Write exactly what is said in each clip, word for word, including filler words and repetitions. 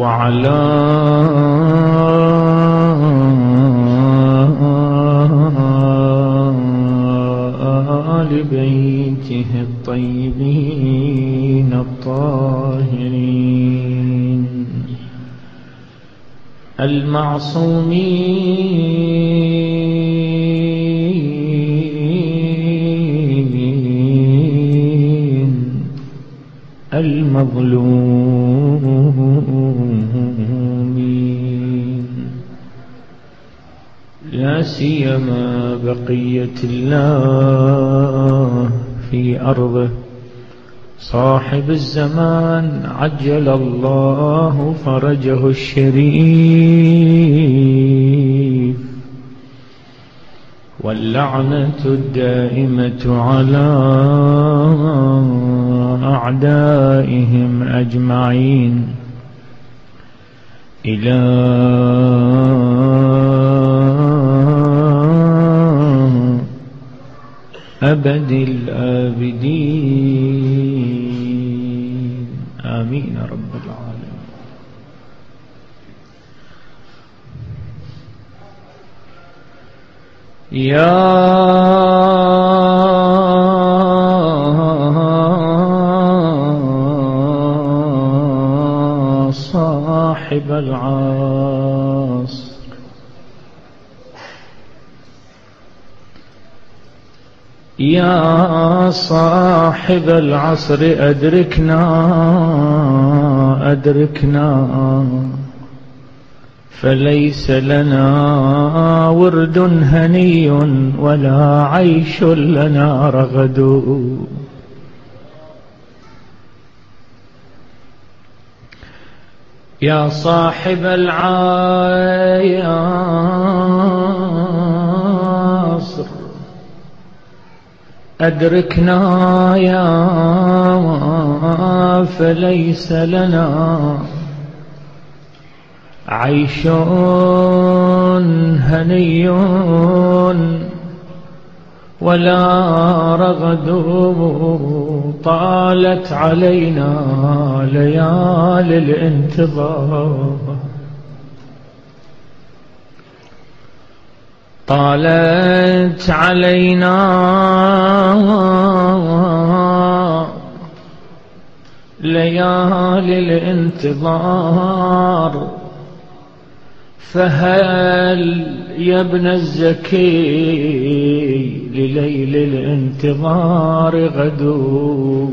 وعلى آل بيته الطيبين الطاهرين المعصومين المظلومين، لا سيما بقية الله في أرضه، صاحب الزمان عجل الله فرجه الشريف، واللعنة الدائمة على أعدائهم أجمعين إلى أبد الآبدين، آمين رب العالمين. يا صاحب العصر، يا صاحب العصر أدركنا أدركنا، فليس لنا ورد هني ولا عيش لنا رغد. يا صاحب العصر أدركنا يا، فليس لنا عيش هني ولا رغد. طالت علينا ليالي الانتظار، طالت علينا ليالي الانتظار، فهل يا ابن الزكي لليل الانتظار غدو؟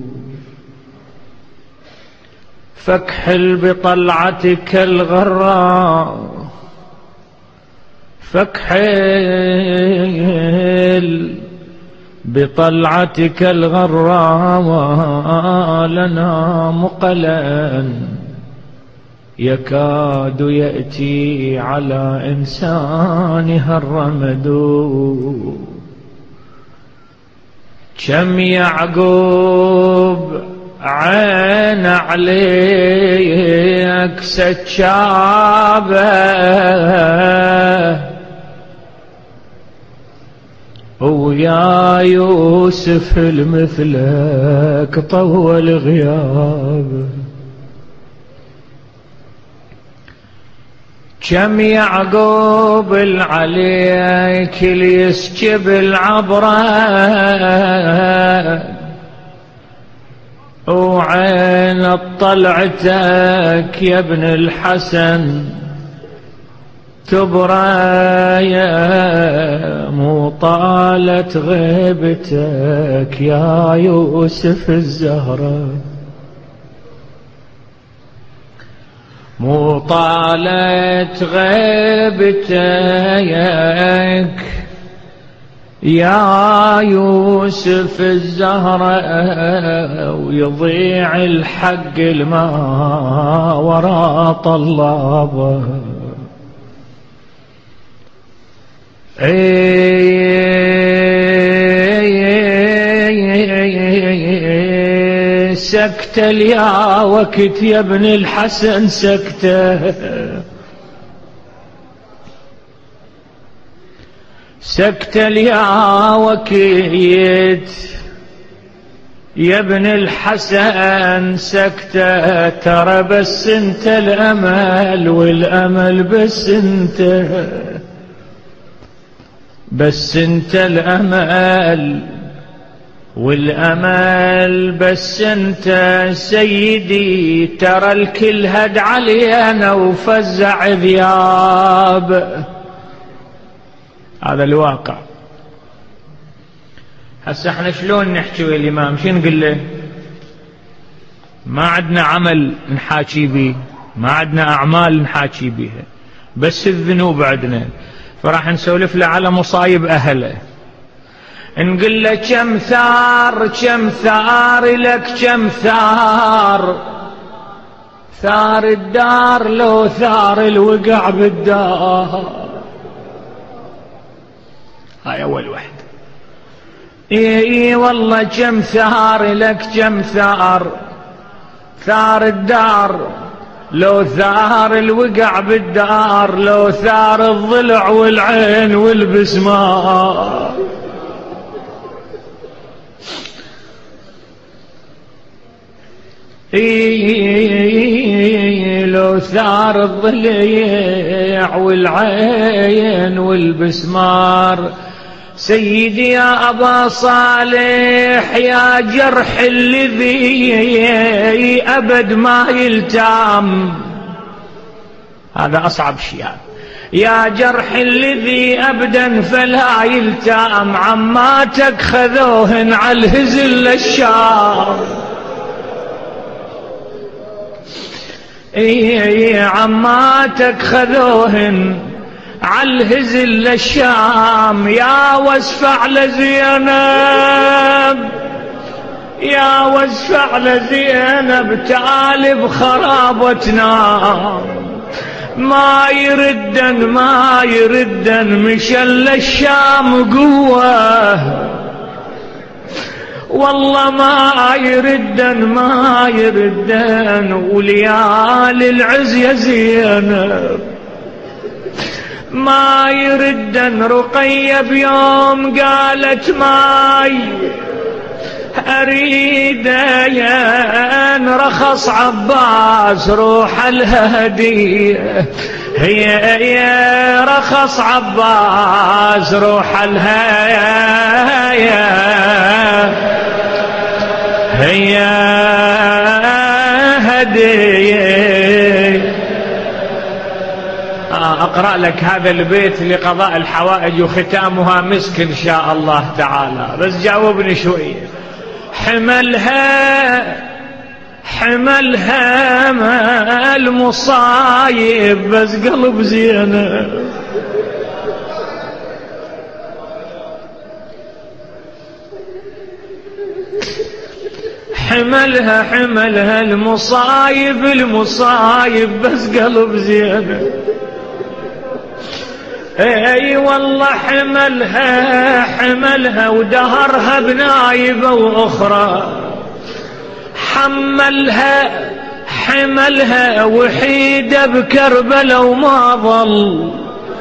فاكحل بطلعتك الغراء، فاكحل بطلعتك الغراء، لنا مقلا يكاد يأتي على إنسانها الرمد. كم يعقوب عين عليك سجابه، ويا يوسف المثلك طول غيابه. كم يعقوب عليك ليسكب العبرة، وعين طلعتك يا ابن الحسن تبرى، يا مو طالت غيبتك يا يوسف الزهرة، مو طالت غيبتك يا يوسف الزهرة، ويضيع الحق الما وراء طلابه. سكتة يا وقت يا ابن الحسن سكتة، سكتة يا وقت يا ابن الحسن سكتة، ترى بس انت الأمل، والأمل بس انت، بس انت الأمل والأمل بس انت سيدي. ترى الكل هد علينا وفزع ذياب، هذا الواقع. هسه احنا شلون نحكي ويا الإمام؟ شو نقول له؟ ما عندنا عمل نحاكي به، ما عندنا أعمال نحاكي بها، بس الذنوب عندنا، فراح نسولف له على مصايب أهله. نقول له كم ثار كم ثار لك، كم ثار، ثار الدار لو ثار الوقع بالدار. هاي أول واحدة. اي اي والله كم ثار لك، كم ثار، ثار الدار لو ثار الوقع بالدار، لو ثار الضلع والعين والبسمار. اي لو ثار الضلع والعين والبسمار. سيدي يا أبا صالح، يا جرح الذي أبد ما يلتام، هذا أصعب شيء. يا جرح الذي أبدا فلا يلتام، عماتك خذوهن على الهزل الشام. اي عماتك خذوهن عالهزل للشام. يا واسفع لزينب، يا واسفع لزينب، تعال بخرابتنا. ما يردن ما يردن، مشل الشام قوة، والله ما يردن ما يردن. وليالي العز يا زينب ما يردن. رقية بيوم قالت ماي أريد ين، رخص عباس روح الهدية. هي يا رخص عباس روح الهدية، هي هدية. أقرأ لك هذا البيت لقضاء الحوائج وختامها مسك إن شاء الله تعالى، بس جاوبني شوية. حملها حملها ما المصايب، بس قلب زينب. حملها حملها المصايب المصايب، بس قلب زينب. اي والله حملها حملها ودهرها بنايبة واخرى. حملها حملها وحيدة بكربلة وما ظل.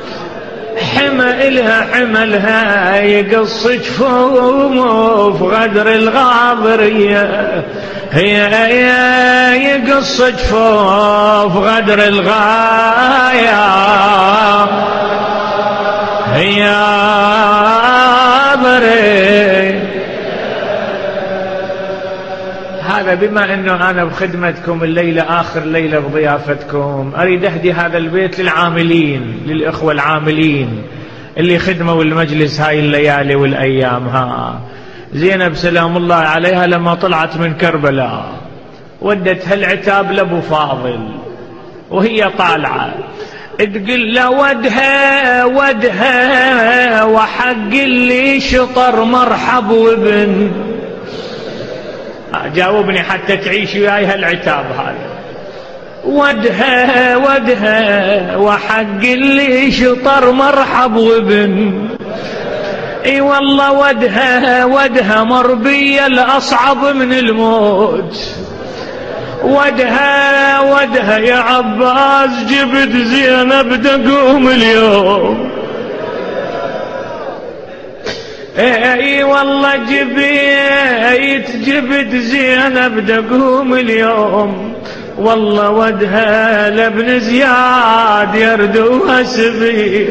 حملها حملها يقص جفومه في غدر الغاضرية. هي يقص جفومه في غدر الغاية. هي بري. هذا بما أنه أنا بخدمتكم الليلة آخر ليلة بضيافتكم، أريد أهدي هذا البيت للعاملين، للإخوة العاملين اللي خدموا المجلس هاي الليالي والأيام. ها زينب سلام الله عليها لما طلعت من كربلاء ودتها العتاب لأبو فاضل، وهي طالعة تقول له ودها ودها وحق اللي شطر مرحب وابن. جاوبني حتى تعيش وياي هالعتاب هذا. ودها ودها وحق اللي شطر مرحب وابن. اي والله ودها ودها مربية الأصعب من الموت. ودها ودها يا عباس جبت زينب دقوم اليوم. اي والله جبيت جبت زينب دقوم اليوم، والله ودها لابن زياد يردوها سبي،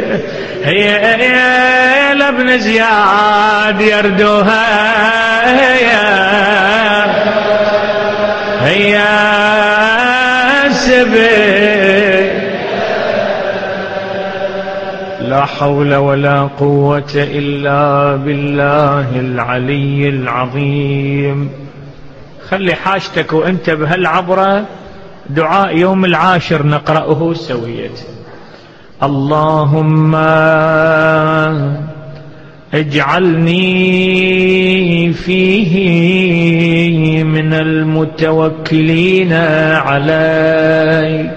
هي لابن زياد يردوها هي سبي. لا حول ولا قوة إلا بالله العلي العظيم. خلي حاجتك وانت بهالعبرة دعاء يوم العاشر نقرأه سوية. اللهم اجعلني فيه من المتوكلين عليك،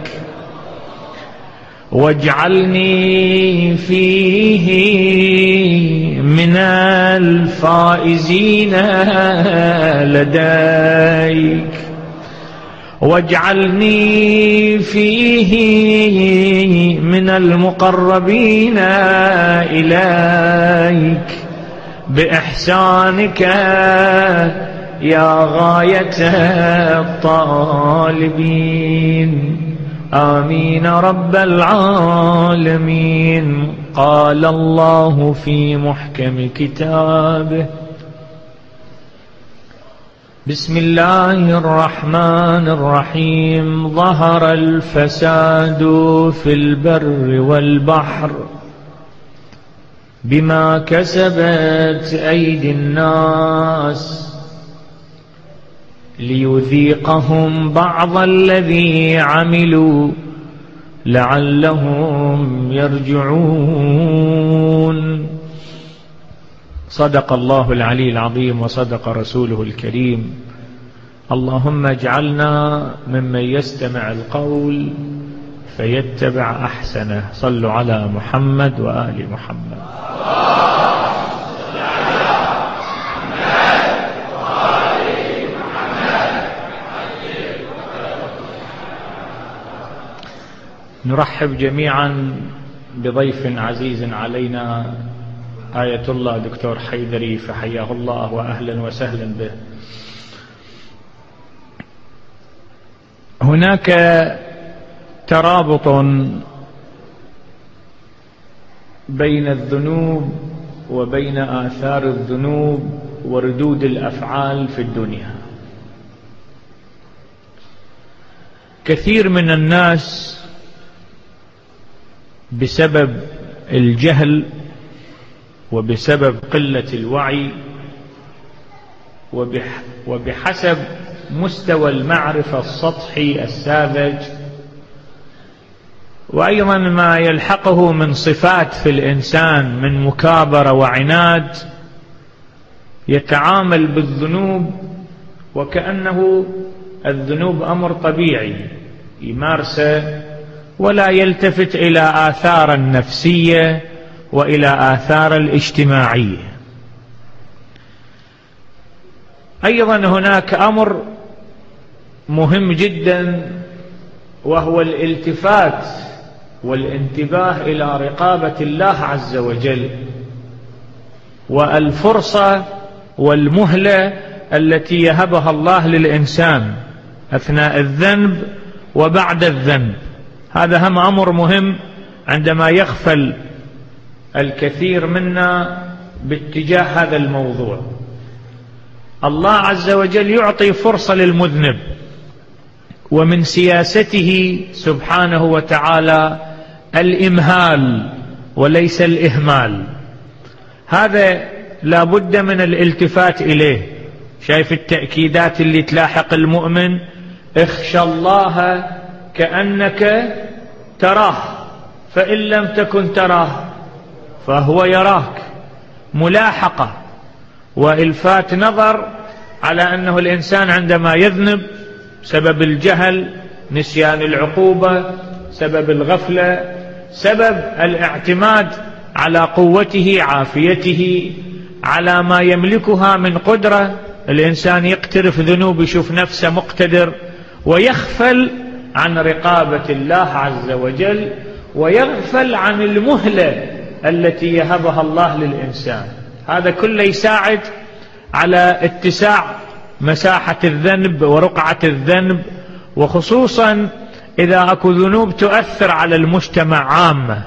واجعلني فيه من الفائزين لديك، واجعلني فيه من المقربين إليك بإحسانك يا غاية الطالبين. آمين رب العالمين. قال الله في محكم كتابه: بسم الله الرحمن الرحيم. ظهر الفساد في البر والبحر بما كسبت أيدي الناس ليذيقهم بعض الذي عملوا لعلهم يرجعون. صدق الله العلي العظيم وصدق رسوله الكريم. اللهم اجعلنا ممن يستمع القول فيتبع أحسنه. صلوا على محمد وآل محمد. نرحب جميعا بضيف عزيز علينا آية الله دكتور حيدري، فحياه الله وأهلا وسهلا به. هناك ترابط بين الذنوب وبين آثار الذنوب وردود الأفعال في الدنيا. كثير من الناس بسبب الجهل وبسبب قلة الوعي وبحسب مستوى المعرفة السطحي الساذج، وأيضا ما يلحقه من صفات في الإنسان من مكابرة وعناد، يتعامل بالذنوب وكأنه الذنوب أمر طبيعي يمارسه، ولا يلتفت إلى آثار النفسية وإلى آثار الاجتماعية. أيضا هناك أمر مهم جدا، وهو الالتفات والانتباه إلى رقابة الله عز وجل والفرصة والمهلة التي يهبها الله للإنسان أثناء الذنب وبعد الذنب. هذا هم أمر مهم عندما يغفل الكثير منا باتجاه هذا الموضوع. الله عز وجل يعطي فرصة للمذنب، ومن سياسته سبحانه وتعالى الإمهال وليس الإهمال. هذا لا بد من الالتفات إليه. شايف التأكيدات اللي تلاحق المؤمن؟ اخشى الله كأنك تراه، فإن لم تكن تراه فهو يراك. ملاحقة وإلفات نظر على أنه الإنسان عندما يذنب سبب الجهل، نسيان العقوبة، سبب الغفلة، سبب الاعتماد على قوته، عافيته، على ما يملكها من قدرة. الإنسان يقترف ذنوب يشوف نفسه مقتدر، ويغفل عن رقابة الله عز وجل، ويغفل عن المهلة التي يهبها الله للإنسان. هذا كله يساعد على اتساع مساحة الذنب ورقعة الذنب، وخصوصا إذا أكو ذنوب تؤثر على المجتمع عامة.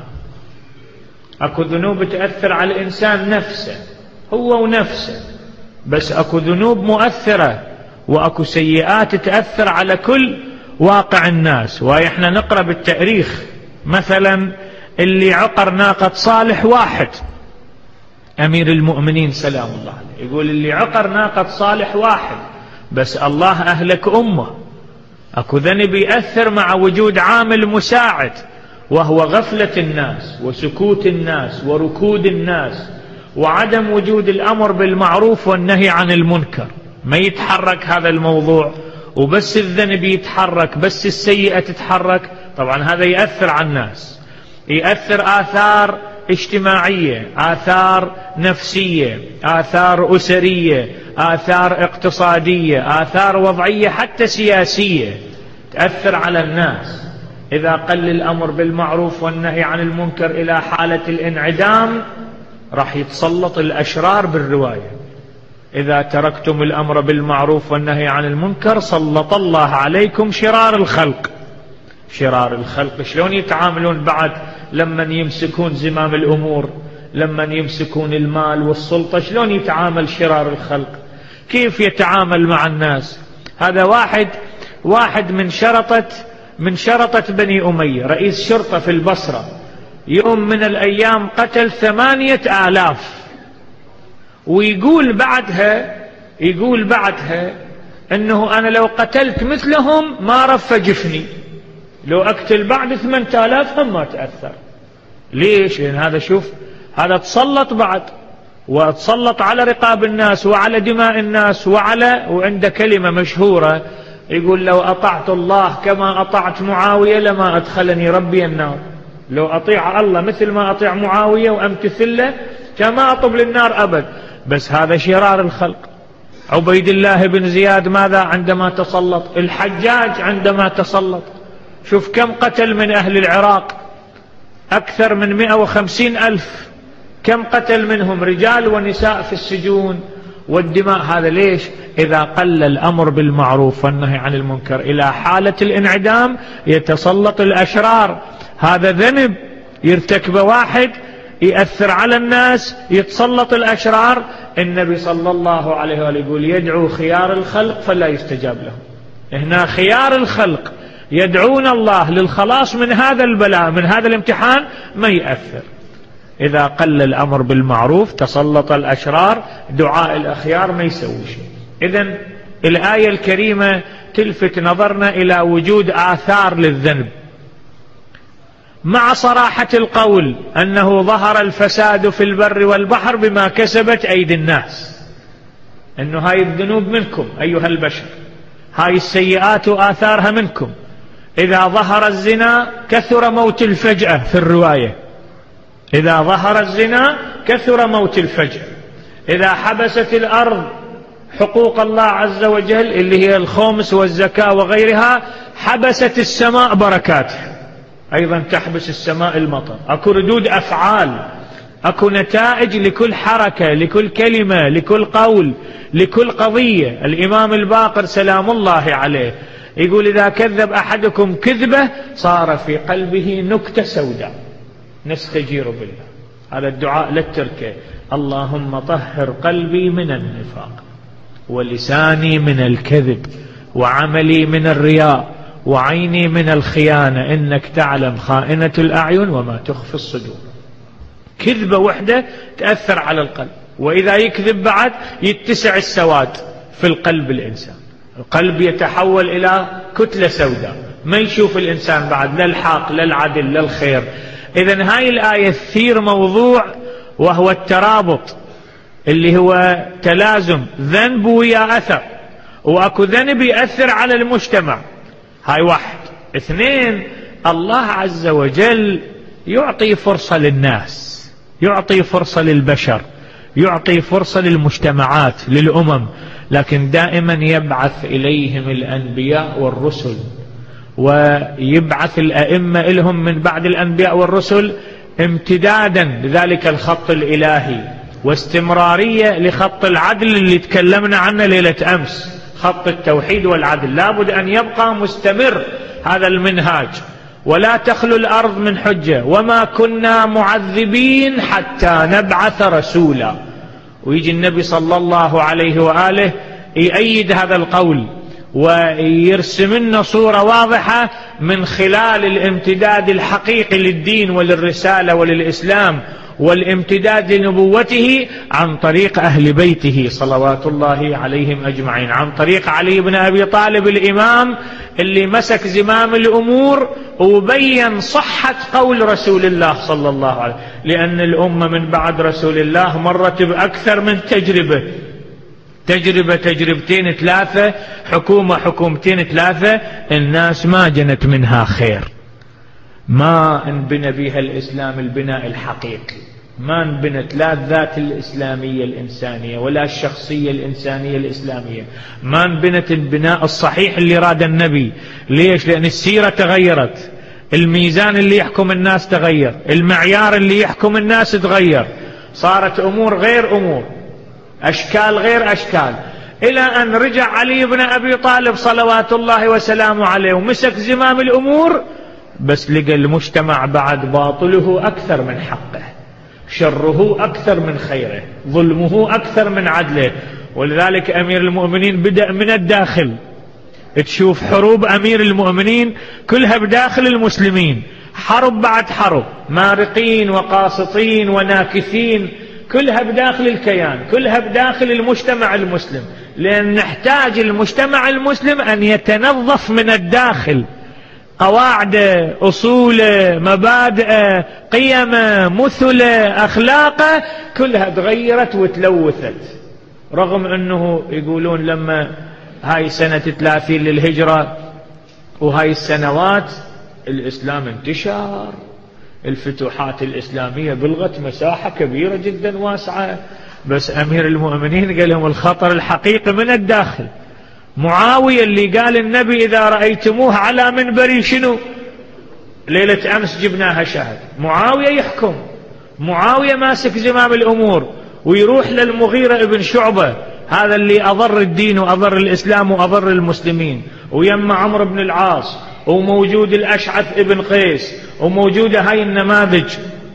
أكو ذنوب تؤثر على الإنسان نفسه هو ونفسه، بس أكو ذنوب مؤثرة وأكو سيئات تأثر على كل واقع الناس. وإحنا نقرأ بالتاريخ مثلا اللي عقر ناقة صالح واحد، أمير المؤمنين سلام الله عليه يقول اللي عقر ناقة صالح واحد بس الله أهلك أمه. أكو ذنب يأثر مع وجود عامل مساعد وهو غفلة الناس وسكوت الناس وركود الناس وعدم وجود الأمر بالمعروف والنهي عن المنكر. ما يتحرك هذا الموضوع وبس الذنب يتحرك، بس السيئة تتحرك، طبعا هذا يأثر على الناس، يأثر آثار اجتماعية، آثار نفسية، آثار أسرية، آثار اقتصادية، آثار وضعية حتى سياسية تأثر على الناس. إذا قل الأمر بالمعروف والنهي عن المنكر إلى حالة الانعدام راح يتسلط الأشرار بالرواية. إذا تركتم الأمر بالمعروف والنهي عن المنكر سلط الله عليكم شرار الخلق. شرار الخلق شلون يتعاملون بعد لما يمسكون زمام الأمور، لما يمسكون المال والسلطة، شلون يتعامل شرار الخلق؟ كيف يتعامل مع الناس؟ هذا واحد واحد من شرطة من شرطة بني أمية، رئيس شرطة في البصرة، يوم من الأيام قتل ثمانية آلاف، ويقول بعدها يقول بعدها أنه أنا لو قتلت مثلهم ما رف جفني، لو أقتل بعد ثمانية آلاف هم ما تأثر. ليش؟ لأن هذا شوف هذا تسلط بعد وتسلط على رقاب الناس وعلى دماء الناس وعلى وعنده كلمة مشهورة يقول لو أطعت الله كما أطعت معاوية لما أدخلني ربي النار. لو أطيع الله مثل ما أطيع معاوية وأمتثل له كما أطب للنار أبد. بس هذا شرار الخلق. عبيد الله بن زياد ماذا عندما تسلط؟ الحجاج عندما تسلط شوف كم قتل من أهل العراق، أكثر من مئة وخمسين ألف، كم قتل منهم رجال ونساء في السجون والدماء. هذا ليش؟ إذا قل الأمر بالمعروف والنهي عن المنكر إلى حالة الانعدام يتسلط الأشرار. هذا ذنب يرتكب واحد يأثر على الناس، يتسلط الأشرار. النبي صلى الله عليه وآله يقول يدعو خيار الخلق فلا يستجاب لهم. هنا خيار الخلق يدعون الله للخلاص من هذا البلاء، من هذا الامتحان، ما يأثر. إذا قل الأمر بالمعروف تسلط الأشرار، دعاء الأخيار ما يسوي شيء. إذن الآية الكريمة تلفت نظرنا إلى وجود آثار للذنب، مع صراحة القول أنه ظهر الفساد في البر والبحر بما كسبت أيدي الناس، أنه هاي الذنوب منكم أيها البشر، هاي السيئات وآثارها منكم. إذا ظهر الزنا كثر موت الفجأة في الرواية، إذا ظهر الزنا كثر موت الفجأة. إذا حبست الأرض حقوق الله عز وجل اللي هي الخمس والزكاة وغيرها، حبست السماء بركاتها، أيضا تحبس السماء المطر. أكو ردود أفعال، أكو نتائج لكل حركة، لكل كلمة، لكل قول، لكل قضية. الإمام الباقر سلام الله عليه يقول إذا كذب أحدكم كذبة صار في قلبه نكتة سوداء. نستجير بالله. هذا الدعاء للتركة: اللهم طهر قلبي من النفاق ولساني من الكذب وعملي من الرياء وعيني من الخيانة إنك تعلم خائنة الأعين وما تخفي الصدور. كذبة وحدة تأثر على القلب، وإذا يكذب بعد يتسع السواد في القلب. الإنسان القلب يتحول إلى كتلة سوداء، ما يشوف الإنسان بعد لا الحق لا العدل لا الخير. إذن هاي الآية تثير موضوع وهو الترابط، اللي هو تلازم ذنب ويا أثر، وأكو ذنب يأثر على المجتمع. هاي واحد. اثنين، الله عز وجل يعطي فرصة للناس، يعطي فرصة للبشر، يعطي فرصة للمجتمعات للأمم، لكن دائما يبعث إليهم الأنبياء والرسل، ويبعث الأئمة لهم من بعد الأنبياء والرسل امتدادا لذلك الخط الإلهي واستمرارية لخط العدل اللي تكلمنا عنه ليلة أمس، خط التوحيد والعدل لابد أن يبقى مستمر هذا المنهاج، ولا تخلو الأرض من حجة، وما كنا معذبين حتى نبعث رسولا. ويجي النبي صلى الله عليه وآله يؤيد هذا القول ويرسم لنا صورة واضحة من خلال الامتداد الحقيقي للدين وللرسالة وللإسلام والامتداد لنبوته عن طريق أهل بيته صلوات الله عليهم أجمعين، عن طريق علي بن أبي طالب الإمام اللي مسك زمام الأمور وبين صحة قول رسول الله صلى الله عليه وسلم، لأن الأمة من بعد رسول الله مرت بأكثر من تجربة، تجربة تجربتين ثلاثة، حكومة حكومتين ثلاثة، الناس ما جنت منها خير، ما انبنى بها الإسلام البناء الحقيقي، ما انبنت لا الذات الإسلامية الإنسانية ولا الشخصية الإنسانية الإسلامية، ما انبنت البناء الصحيح اللي راد النبي. ليش؟ لأن السيرة تغيرت، الميزان اللي يحكم الناس تغير، المعيار اللي يحكم الناس تغير، صارت أمور غير أمور، أشكال غير أشكال، إلى أن رجع علي بن أبي طالب صلوات الله وسلامه عليه ومسك زمام الأمور، بس لقى المجتمع بعد باطله أكثر من حقه، شره أكثر من خيره، ظلمه أكثر من عدله. ولذلك أمير المؤمنين بدأ من الداخل، تشوف حروب أمير المؤمنين كلها بداخل المسلمين، حرب بعد حرب، مارقين وقاسطين وناكثين، كلها بداخل الكيان، كلها بداخل المجتمع المسلم، لأن نحتاج المجتمع المسلم أن يتنظف من الداخل، قواعد، أصول، مبادئ، قيم، مثل، أخلاق، كلها تغيرت وتلوثت. رغم أنه يقولون لما هاي سنة ثلاثين للهجرة وهاي السنوات الإسلام انتشر، الفتوحات الإسلامية بلغت مساحة كبيرة جدا واسعة، بس أمير المؤمنين قال لهم الخطر الحقيقي من الداخل. معاوية اللي قال النبي إذا رأيتموه على منبري شنو، ليلة أمس جبناها شاهد، معاوية يحكم، معاوية ماسك زمام الأمور، ويروح للمغيرة ابن شعبة، هذا اللي أضر الدين وأضر الإسلام وأضر المسلمين، ويم عمرو بن العاص، وموجود الأشعث ابن قيس، وموجودة هاي النماذج.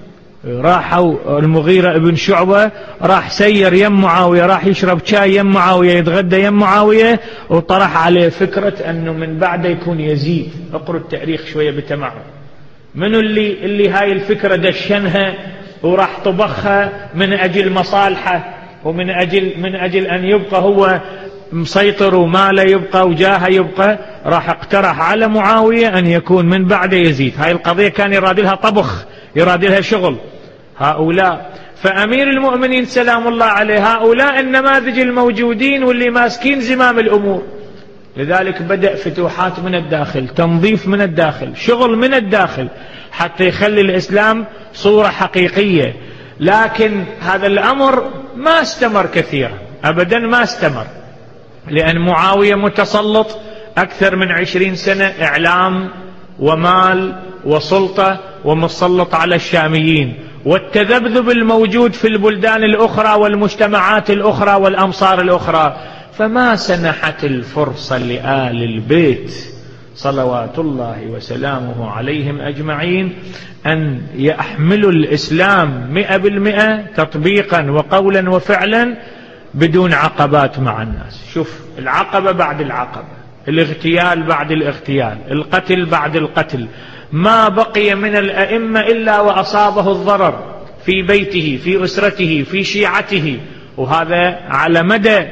راحوا المغيرة ابن شعبة راح سير يم معاوية، راح يشرب شاي يم معاوية، يتغدى يم معاوية، وطرح عليه فكرة أنه من بعده يكون يزيد. اقروا التاريخ شوية بتمعن، منو اللي اللي هاي الفكرة دشنها وراح طبخها من أجل مصالحه ومن أجل من أجل أن يبقى هو مسيطر وماله يبقى وجاهه يبقى، راح اقترح على معاوية أن يكون من بعد يزيد. هاي القضية كان يراد لها طبخ، يراد لها شغل هؤلاء. فأمير المؤمنين سلام الله عليه هؤلاء النماذج الموجودين واللي ماسكين زمام الأمور، لذلك بدأ فتوحات من الداخل، تنظيف من الداخل، شغل من الداخل، حتى يخلي الإسلام صورة حقيقية. لكن هذا الأمر ما استمر كثيرا، أبدا ما استمر، لأن معاوية متسلط أكثر من عشرين سنة، إعلام ومال وسلطة، ومسلط على الشاميين، والتذبذب الموجود في البلدان الأخرى والمجتمعات الأخرى والأمصار الأخرى، فما سنحت الفرصة لآل البيت صلوات الله وسلامه عليهم أجمعين أن يحملوا الإسلام مئة بالمئة تطبيقا وقولا وفعلا بدون عقبات مع الناس. شوف العقبة بعد العقبة، الاغتيال بعد الاغتيال، القتل بعد القتل، ما بقي من الأئمة إلا وأصابه الضرر في بيته، في أسرته، في شيعته، وهذا على مدى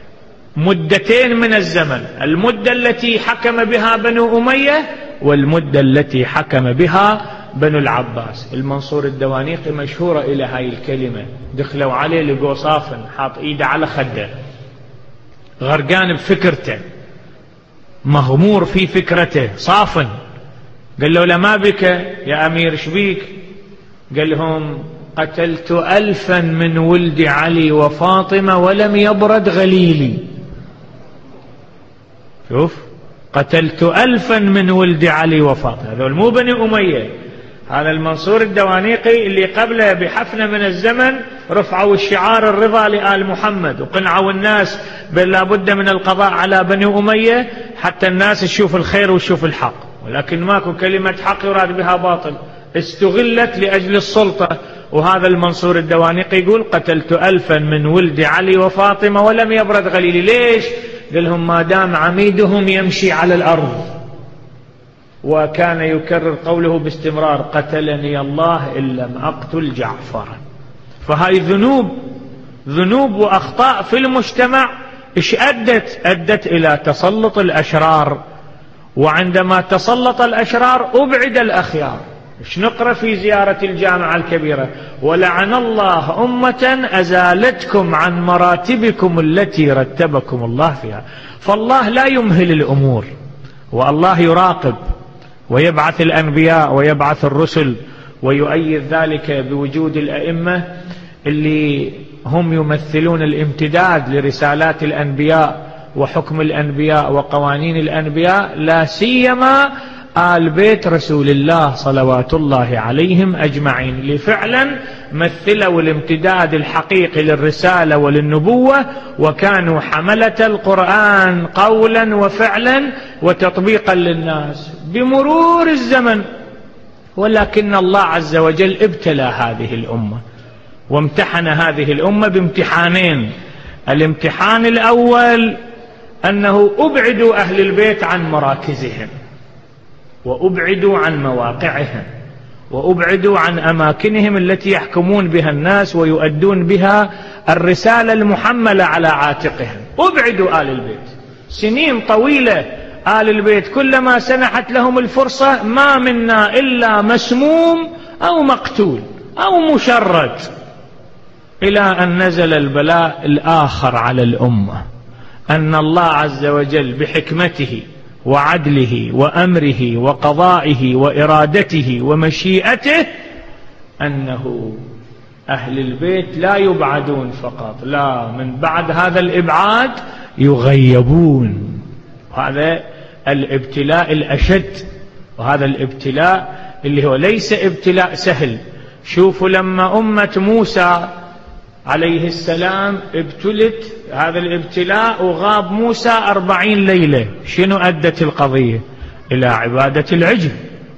مدتين من الزمن، المدة التي حكم بها بنو أمية والمدة التي حكم بها بنو العباس. المنصور الدوانيقي مشهورة إلى هاي الكلمة، دخلوا عليه لقوا صافن حاط إيده على خده، غرقان بفكرته، مغمور في فكرته، صافن. قال له لما بك يا أمير شبيك؟ قال لهم قتلت ألفا من ولد علي وفاطمة ولم يبرد غليلي. شوف، قتلت ألفا من ولد علي وفاطمة، هذول مو بني أمية، هذا المنصور الدوانيقي اللي قبله بحفنة من الزمن رفعوا الشعار الرضا لآل محمد وقنعوا الناس بل لا بد من القضاء على بني أمية حتى الناس تشوف الخير وتشوف الحق، ولكن ماكو كلمة حق يراد بها باطل، استغلت لأجل السلطة. وهذا المنصور الدوانيقي يقول قتلت ألفا من ولد علي وفاطمة ولم يبرد غليلي. ليش؟ قال لهم ما دام عميدهم يمشي على الأرض. وكان يكرر قوله باستمرار قتلني الله إن لم أقتل جعفرا. فهاي ذنوب ذنوب وأخطاء في المجتمع إيش أدت؟ أدت إلى تسلط الأشرار، وعندما تسلط الأشرار أبعد الأخيار. إيش نقرأ في زيارة الجامعة الكبيرة؟ ولعن الله أمة أزالتكم عن مراتبكم التي رتبكم الله فيها. فالله لا يمهل الأمور، والله يراقب ويبعث الأنبياء ويبعث الرسل، ويؤيد ذلك بوجود الأئمة اللي هم يمثلون الامتداد لرسالات الأنبياء وحكم الأنبياء وقوانين الأنبياء، لا سيما آل بيت رسول الله صلوات الله عليهم أجمعين، اللي فعلا مثلوا الامتداد الحقيقي للرسالة وللنبوة، وكانوا حملة القرآن قولا وفعلا وتطبيقا للناس بمرور الزمن. ولكن الله عز وجل ابتلى هذه الأمة وامتحن هذه الأمة بامتحانين. الامتحان الأول أنه أبعدوا أهل البيت عن مراكزهم، وأبعدوا عن مواقعهم، وأبعدوا عن أماكنهم التي يحكمون بها الناس ويؤدون بها الرسالة المحملة على عاتقهم. أبعدوا آل البيت سنين طويلة. آل البيت كلما سنحت لهم الفرصة ما منا إلا مسموم أو مقتول أو مشرد، إلى أن نزل البلاء الآخر على الأمة، أن الله عز وجل بحكمته وعدله وأمره وقضائه وإرادته ومشيئته أنه أهل البيت لا يبعدون فقط، لا، من بعد هذا الإبعاد يغيبون. هذا الابتلاء الأشد، وهذا الابتلاء اللي هو ليس ابتلاء سهل. شوفوا لما أمة موسى عليه السلام ابتلت هذا الابتلاء وغاب موسى أربعين ليلة، شنو أدت القضية؟ إلى عبادة العجل،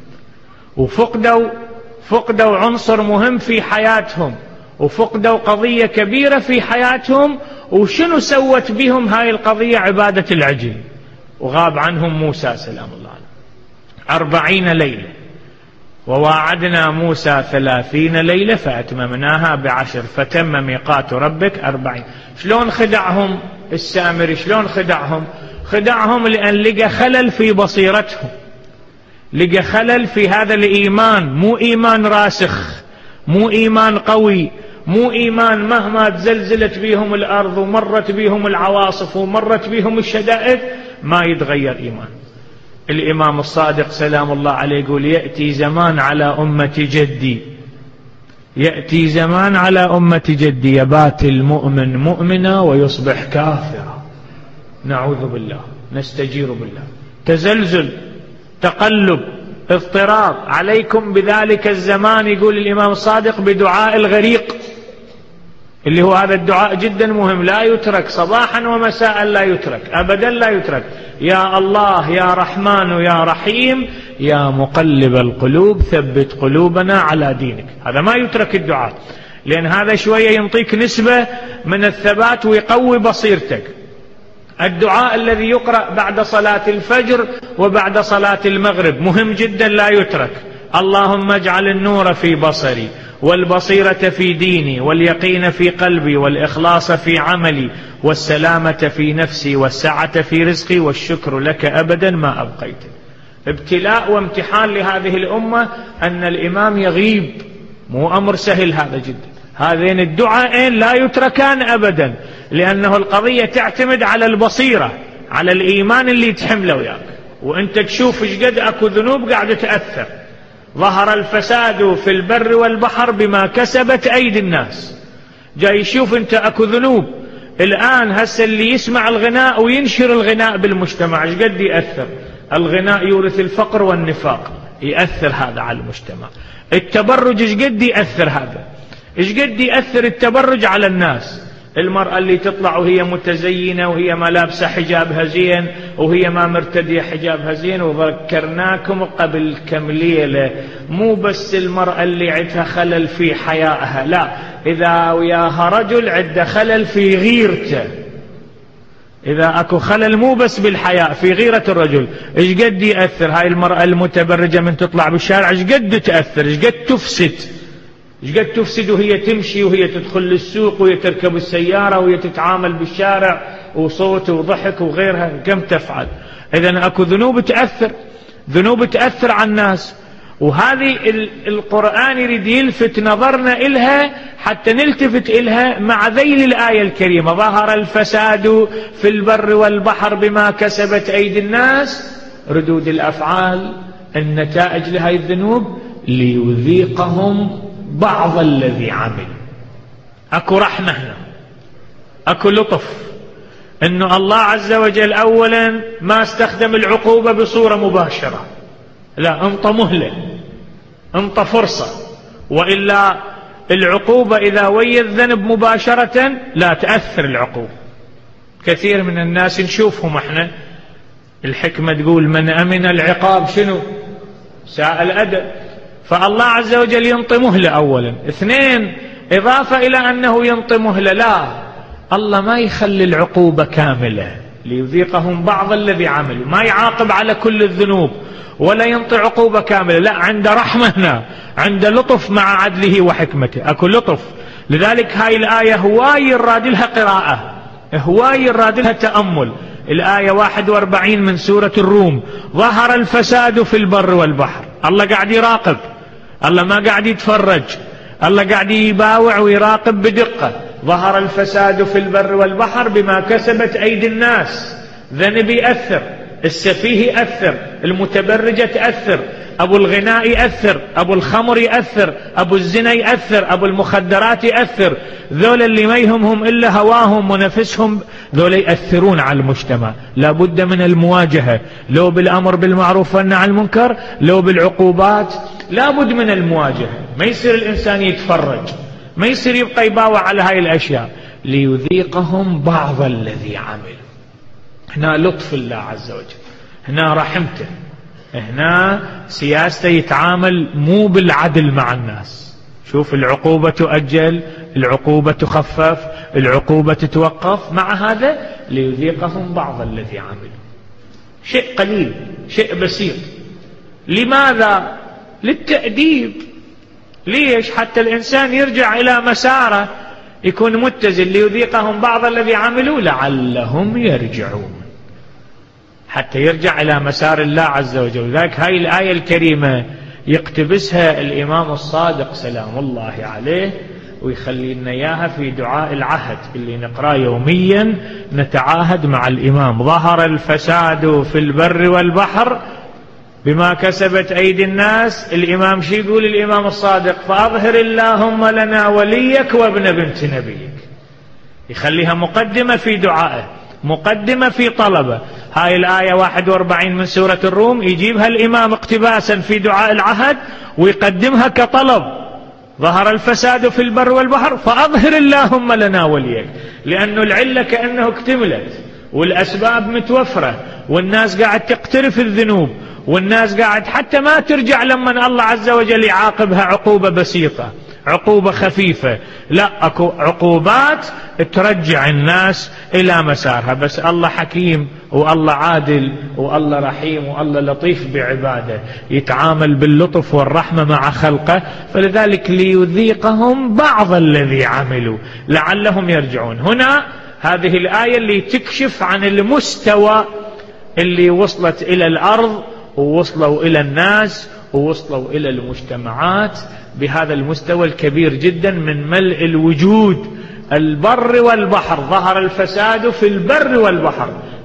وفقدوا فقدوا عنصر مهم في حياتهم، وفقدوا قضية كبيرة في حياتهم. وشنو سوت بهم هاي القضية؟ عبادة العجل. وغاب عنهم موسى سلام الله عليه أربعين ليلة، وواعدنا موسى ثلاثين ليلة فأتممناها بعشر فتم ميقات ربك أربعين. شلون خدعهم السامري؟ شلون خدعهم؟ خدعهم لأن لقى خلل في بصيرتهم، لقى خلل في هذا الإيمان، مو إيمان راسخ، مو إيمان قوي، مو إيمان مهما تزلزلت بهم الأرض ومرت بهم العواصف ومرت بهم الشدائد ما يتغير إيمان. الإمام الصادق سلام الله عليه يقول يأتي زمان على أمة جدي، يأتي زمان على أمة جدي يبات المؤمن مؤمنا ويصبح كافرا. نعوذ بالله، نستجير بالله. تزلزل، تقلب، اضطراب عليكم بذلك الزمان. يقول الإمام الصادق بدعاء الغريق، اللي هو هذا الدعاء جدا مهم، لا يترك صباحا ومساء، لا يترك أبدا، لا يترك. يا الله يا رحمن يا رحيم يا مقلب القلوب ثبت قلوبنا على دينك. هذا ما يترك الدعاء، لأن هذا شوية ينطيك نسبة من الثبات ويقوي بصيرتك. الدعاء الذي يقرأ بعد صلاة الفجر وبعد صلاة المغرب مهم جدا، لا يترك. اللهم اجعل النور في بصري والبصيرة في ديني واليقين في قلبي والإخلاص في عملي والسلامة في نفسي والسعة في رزقي والشكر لك أبدا ما أبقيت. ابتلاء وامتحان لهذه الأمة أن الإمام يغيب، مو أمر سهل هذا جدا. هذين الدعاءين لا يتركان أبدا، لأنه القضية تعتمد على البصيرة، على الإيمان اللي تحمله وياك، وأنت تشوف ايش قد أكو ذنوب قاعدة تأثر. ظهر الفساد في البر والبحر بما كسبت أيدي الناس. جاي يشوف أنت أكو ذنوب الآن. هسه اللي يسمع الغناء وينشر الغناء بالمجتمع ايش قد يأثر. الغناء يورث الفقر والنفاق، يأثر هذا على المجتمع. التبرج ايش قد يأثر هذا؟ ايش قد يأثر التبرج على الناس؟ المرأة اللي تطلع وهي متزينة وهي ما لابسة حجابها زين وهي ما مرتدية حجابها زين. وذكرناكم قبل كم ليلة مو بس المرأة اللي عندها خلل في حيائها، لا، إذا وياها رجل عنده خلل في غيرته، إذا أكو خلل مو بس بالحياء في غيرة الرجل، إيش قد يأثر؟ هاي المرأة المتبرجة من تطلع بالشارع إيش قد تأثر، إيش قد تفسد، إيش قد تفسد وهي تمشي وهي تدخل للسوق وهي تركب السيارة وهي تتعامل بالشارع وصوت وضحك وغيرها، كم تفعل. إذن أكو ذنوب تأثر، ذنوب تأثر على الناس. وهذه القرآن يريد يلفت نظرنا إلها حتى نلتفت إلها مع ذيل الآية الكريمة: ظهر الفساد في البر والبحر بما كسبت أيدي الناس. ردود الأفعال، النتائج لهذه الذنوب: ليذيقهم بعض الذي عمل. أكو رحمة هنا، أكو لطف، إنه الله عز وجل أولا ما استخدم العقوبة بصورة مباشرة، لا، انطى مهلة، انطى فرصة. وإلا العقوبة إذا ويا الذنب مباشرة لا تأثر العقوبة. كثير من الناس نشوفهم احنا، الحكمة تقول: من أمن العقاب شنو؟ ساء الأدب. فالله عز وجل ينطي مهلة أولا. اثنين، إضافة إلى أنه ينطي مهلة، لا، الله ما يخلي العقوبة كاملة، ليذيقهم بعض الذي عملوا، ما يعاقب على كل الذنوب ولا ينطي عقوبة كاملة، لا، عند رحمة هنا، عند لطف مع عدله وحكمته، أكو لطف. لذلك هاي الآية هواي يراد لها قراءة، هواي يراد لها تأمل. الآية واحد وأربعين من سورة الروم: ظهر الفساد في البر والبحر. الله قاعد يراقب، الله ما قاعد يتفرج، الله قاعد يباوع ويراقب بدقة. ظهر الفساد في البر والبحر بما كسبت أيدي الناس. ذنب يأثر، السفيه يأثر، المتبرجة تأثر، أبو الغناء يأثر، أبو الخمر يأثر، أبو الزنا يأثر، أبو المخدرات يأثر. ذول اللي ما يهمهم إلا هواهم ونفسهم، ذول يأثرون على المجتمع. لا بد من المواجهة، لو بالأمر بالمعروف والنهي عن المنكر، لو بالعقوبات، لا بد من المواجهة. ما يصير الإنسان يتفرج، ما يصير يبقى يباوع على هاي الأشياء. ليذيقهم بعض الذي عملوا. هنا لطف الله عز وجل، هنا رحمته، هنا سياسته، يتعامل مو بالعدل مع الناس. شوف، العقوبة تؤجل، العقوبة تخفف، العقوبة تتوقف. مع هذا ليذيقهم بعض الذي عملوا. شيء قليل، شيء بسيط. لماذا؟ للتأديب. ليش؟ حتى الإنسان يرجع إلى مساره، يكون متزن. ليذيقهم بعض الذي عملوا لعلهم يرجعون، حتى يرجع إلى مسار الله عز وجل. ذلك هاي الآية الكريمة يقتبسها الإمام الصادق سلام الله عليه ويخلي لنا إياها في دعاء العهد اللي نقرأ يوميا، نتعاهد مع الإمام: ظهر الفساد في البر والبحر بما كسبت أيدي الناس. الإمام شي يقول الإمام الصادق؟ فأظهر اللهم لنا وليك وابن بنت نبيك. يخليها مقدمة في دعائه، مقدمة في طلبه. هاي الآية واحد وأربعين من سورة الروم يجيبها الإمام اقتباسا في دعاء العهد ويقدمها كطلب: ظهر الفساد في البر والبحر فأظهر اللهم لنا وليك. لأنه العلة كأنه اكتملت والأسباب متوفرة، والناس قاعد تقترف الذنوب، والناس قاعد حتى ما ترجع لما الله عز وجل يعاقبها عقوبة بسيطة، عقوبة خفيفة، لا، أكو عقوبات ترجع الناس إلى مسارها. بس الله حكيم والله عادل والله رحيم والله لطيف بعباده، يتعامل باللطف والرحمة مع خلقه. فلذلك ليذيقهم بعض الذي عملوا لعلهم يرجعون. هنا هذه الآية اللي تكشف عن المستوى اللي وصلت إلى الأرض ووصلوا إلى الناس ووصلوا إلى المجتمعات بهذا المستوى الكبير جدا من ملء الوجود. البر والبحر، ظهر الفساد في البر والبحر،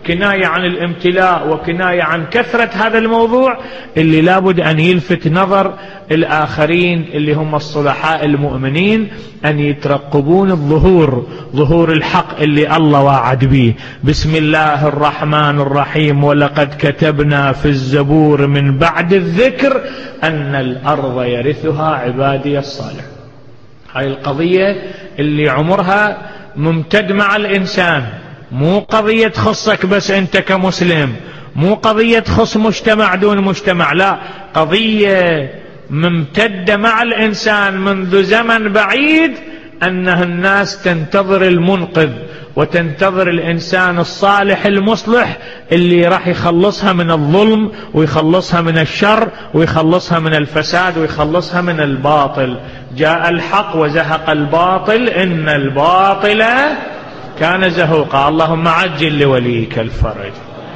كناية عن الامتلاء وكناية عن كثرة هذا الموضوع اللي لابد أن يلفت نظر الآخرين اللي هم الصلحاء المؤمنين أن يترقبون الظهور، ظهور الحق اللي الله وعد به. بسم الله الرحمن الرحيم ولقد كتبنا في الزبور من بعد الذكر أن الأرض يرثها عبادي الصالح. هاي القضية اللي عمرها ممتد مع الإنسان، مو قضية تخصك بس أنت كمسلم، مو قضية تخص مجتمع دون مجتمع، لا، قضية ممتدة مع الإنسان منذ زمن بعيد، أنها الناس تنتظر المنقذ وتنتظر الإنسان الصالح المصلح اللي راح يخلصها من الظلم ويخلصها من الشر ويخلصها من الفساد ويخلصها من الباطل. جاء الحق وزهق الباطل إن الباطل كان زهوقا. اللهم عجل لوليك الفرج.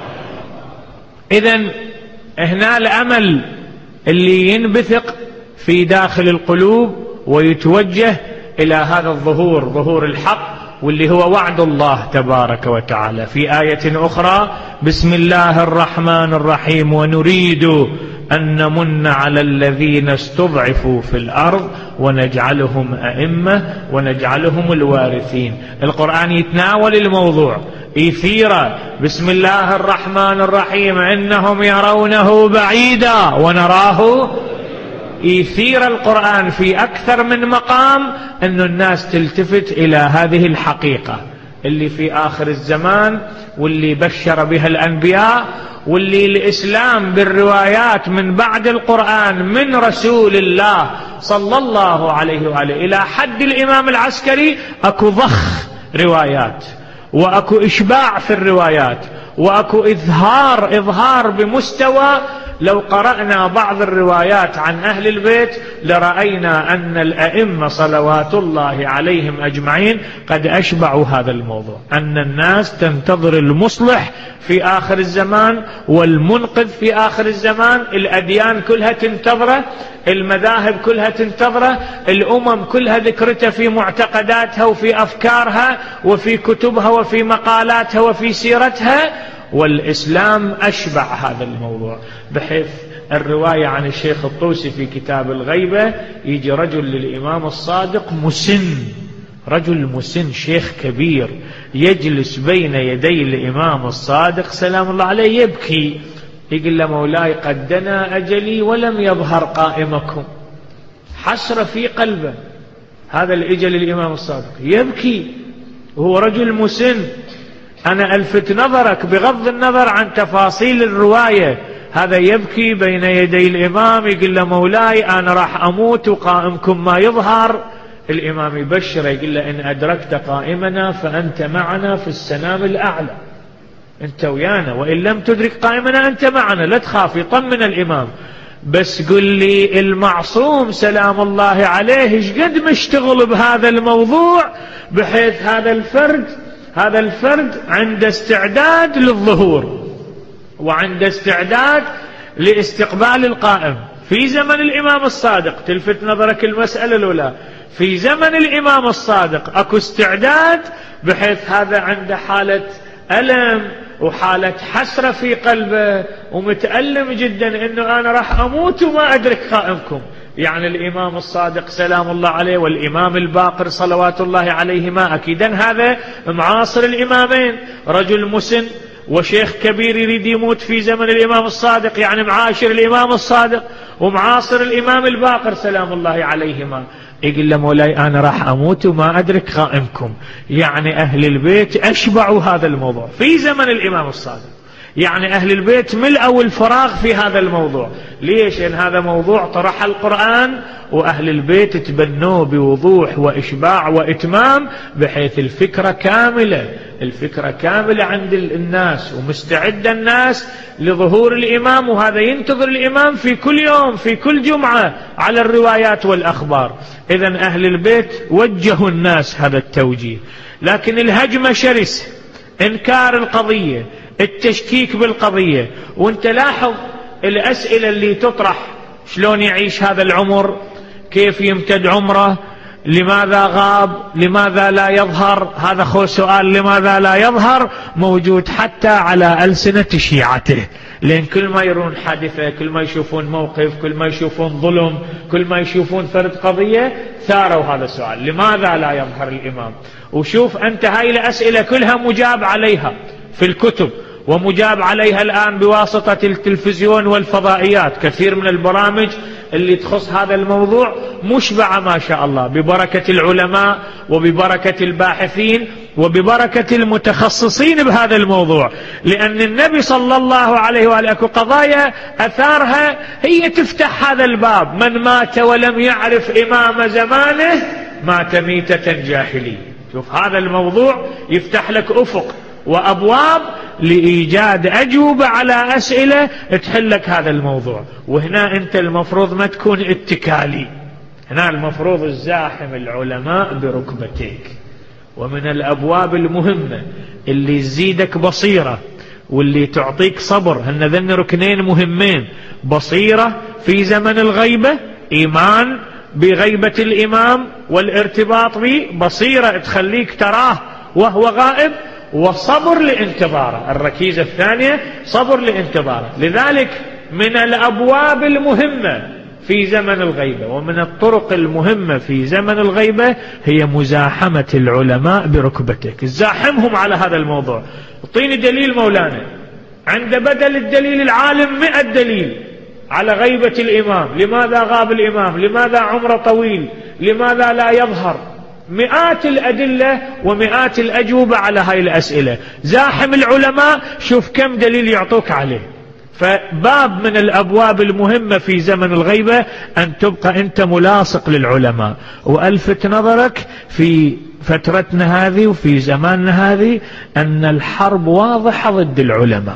إذن هنا الأمل اللي ينبثق في داخل القلوب ويتوجه إلى هذا الظهور، ظهور الحق، واللي هو وعد الله تبارك وتعالى في آية أخرى: بسم الله الرحمن الرحيم ونريد أن نمن على الذين استضعفوا في الأرض ونجعلهم أئمة ونجعلهم الوارثين. القرآن يتناول الموضوع يثير. بسم الله الرحمن الرحيم إنهم يرونه بعيدا ونراه. يثير القرآن في أكثر من مقام أن الناس تلتفت إلى هذه الحقيقة اللي في آخر الزمان، واللي بشر بها الأنبياء، واللي الإسلام بالروايات من بعد القرآن من رسول الله صلى الله عليه وآله إلى حد الإمام العسكري أكو ضخ روايات، وأكو إشباع في الروايات، وأكو إظهار إظهار بمستوى. لو قرأنا بعض الروايات عن أهل البيت لرأينا أن الأئمة صلوات الله عليهم أجمعين قد أشبعوا هذا الموضوع، أن الناس تنتظر المصلح في آخر الزمان والمنقذ في آخر الزمان. الأديان كلها تنتظره، المذاهب كلها تنتظره، الأمم كلها ذكرته في معتقداتها وفي أفكارها وفي كتبها وفي مقالاتها وفي سيرتها، والإسلام أشبع هذا الموضوع. بحيث الرواية عن الشيخ الطوسي في كتاب الغيبة يجي رجل للإمام الصادق مسن، رجل مسن شيخ كبير، يجلس بين يدي الإمام الصادق سلام الله عليه يبكي، يقول له: مولاي قد دنا أجلي ولم يظهر قائمكم. حسرة في قلبه. هذا الإجل الإمام الصادق يبكي وهو رجل مسن. أنا ألفت نظرك بغض النظر عن تفاصيل الرواية، هذا يبكي بين يدي الإمام يقول له: مولاي أنا راح أموت وقائمكم ما يظهر. الإمام يبشر يقول له: إن أدركت قائمنا فأنت معنا في السنام الأعلى، أنت ويانا، وإن لم تدرك قائمنا أنت معنا، لا تخاف. يطمن الإمام. بس قل لي المعصوم سلام الله عليه ايش قد مشتغل بهذا الموضوع، بحيث هذا الفرد هذا الفرد عنده استعداد للظهور وعنده استعداد لاستقبال القائم. في زمن الإمام الصادق، تلفت نظرك المسألة الأولى، في زمن الإمام الصادق أكو استعداد، بحيث هذا عنده حالة ألم وحالة حسرة في قلبه ومتألم جدا إنه أنا راح أموت وما أدرك قائمكم. يعني الإمام الصادق سلام الله عليه والإمام الباقر صلوات الله عليهما أكيدا هذا معاصر الإمامين، رجل مسن وشيخ كبير يريد يموت في زمن الإمام الصادق، يعني معاشر الإمام الصادق ومعاصر الإمام الباقر سلام الله عليهما. يقول له: مولاي أنا راح أموت وما أدرك قائمكم. يعني أهل البيت أشبعوا هذا الموضوع في زمن الإمام الصادق، يعني أهل البيت ملأوا الفراغ في هذا الموضوع. ليش؟ لأن هذا موضوع طرح القرآن وأهل البيت تبنوه بوضوح وإشباع وإتمام، بحيث الفكرة كاملة الفكرة كاملة عند الناس، ومستعد الناس لظهور الإمام، وهذا ينتظر الإمام في كل يوم في كل جمعة على الروايات والأخبار. إذن أهل البيت وجهوا الناس هذا التوجيه، لكن الهجمة شرسة، إنكار القضية، التشكيك بالقضية. وانت لاحظ الأسئلة اللي تطرح: شلون يعيش هذا العمر، كيف يمتد عمره، لماذا غاب؟ لماذا لا يظهر؟ هذا خو سؤال لماذا لا يظهر موجود حتى على ألسنة شيعته، لأن كل ما يرون حادثة، كل ما يشوفون موقف، كل ما يشوفون ظلم، كل ما يشوفون فرد قضية، ثاروا هذا السؤال لماذا لا يظهر الإمام. وشوف أنت هاي الأسئلة كلها مجاب عليها في الكتب، ومجاب عليها الآن بواسطة التلفزيون والفضائيات. كثير من البرامج اللي تخص هذا الموضوع مشبعة ما شاء الله ببركة العلماء وببركة الباحثين وببركة المتخصصين بهذا الموضوع، لأن النبي صلى الله عليه وآله قضايا أثارها هي تفتح هذا الباب. من مات ولم يعرف إمام زمانه مات ميتة جاهلية. شوف هذا الموضوع يفتح لك أفق وأبواب لإيجاد أجوبة على أسئلة تحل لك هذا الموضوع. وهنا أنت المفروض ما تكون اتكالي، هنا المفروض الزاحم العلماء بركبتيك. ومن الأبواب المهمة اللي تزيدك بصيرة واللي تعطيك صبر، هن ذن ركنين مهمين: بصيرة في زمن الغيبة، إيمان بغيبة الإمام والارتباط به، بصيرة تخليك تراه وهو غائب، وصبر لانتظاره. الركيزة الثانية صبر لانتظاره. لذلك من الأبواب المهمة في زمن الغيبة ومن الطرق المهمة في زمن الغيبة هي مزاحمة العلماء بركبتك. زاحمهم على هذا الموضوع. اعطيني دليل مولانا، عند بدل الدليل العالم مئة دليل على غيبة الإمام، لماذا غاب الإمام، لماذا عمره طويل، لماذا لا يظهر، مئات الأدلة ومئات الأجوبة على هاي الأسئلة. زاحم العلماء، شوف كم دليل يعطوك عليه. فباب من الأبواب المهمة في زمن الغيبة أن تبقى أنت ملاصق للعلماء. وألفت نظرك في فترتنا هذه وفي زماننا هذه أن الحرب واضحة ضد العلماء.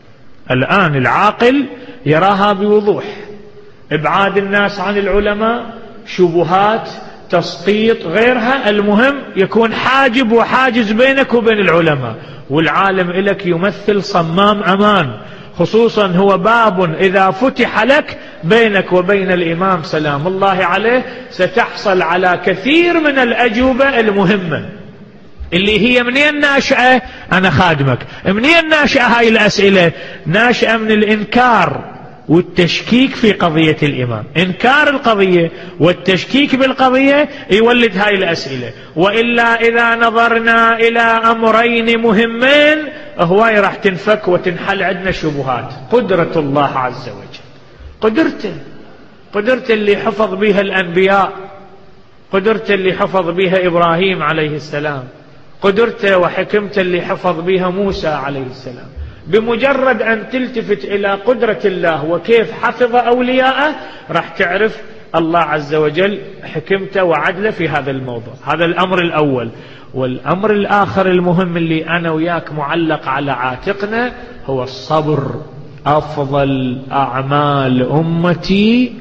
الآن العاقل يراها بوضوح: إبعاد الناس عن العلماء، شبهات، تسقيط، غيرها. المهم يكون حاجب وحاجز بينك وبين العلماء، والعالم إلك يمثل صمام أمان، خصوصا هو باب إذا فتح لك بينك وبين الإمام سلام الله عليه ستحصل على كثير من الأجوبة المهمة اللي هي منين ناشئة. أنا خادمك، منين ناشئة هاي الأسئلة؟ ناشئة من الإنكار والتشكيك في قضية الإمام. إنكار القضية والتشكيك بالقضية يولد هاي الأسئلة. وإلا إذا نظرنا إلى أمرين مهمين هواي راح تنفك وتنحل عندنا شبهات. قدرة الله عز وجل، قدرته قدرته اللي حفظ بها الأنبياء، قدرته اللي حفظ بها إبراهيم عليه السلام، قدرته وحكمته اللي حفظ بها موسى عليه السلام. بمجرد أن تلتفت إلى قدرة الله وكيف حفظ أولياءه راح تعرف الله عز وجل حكمته وعدله في هذا الموضوع. هذا الأمر الأول. والأمر الآخر المهم اللي أنا وياك معلق على عاتقنا هو الصبر. أفضل أعمال أمتي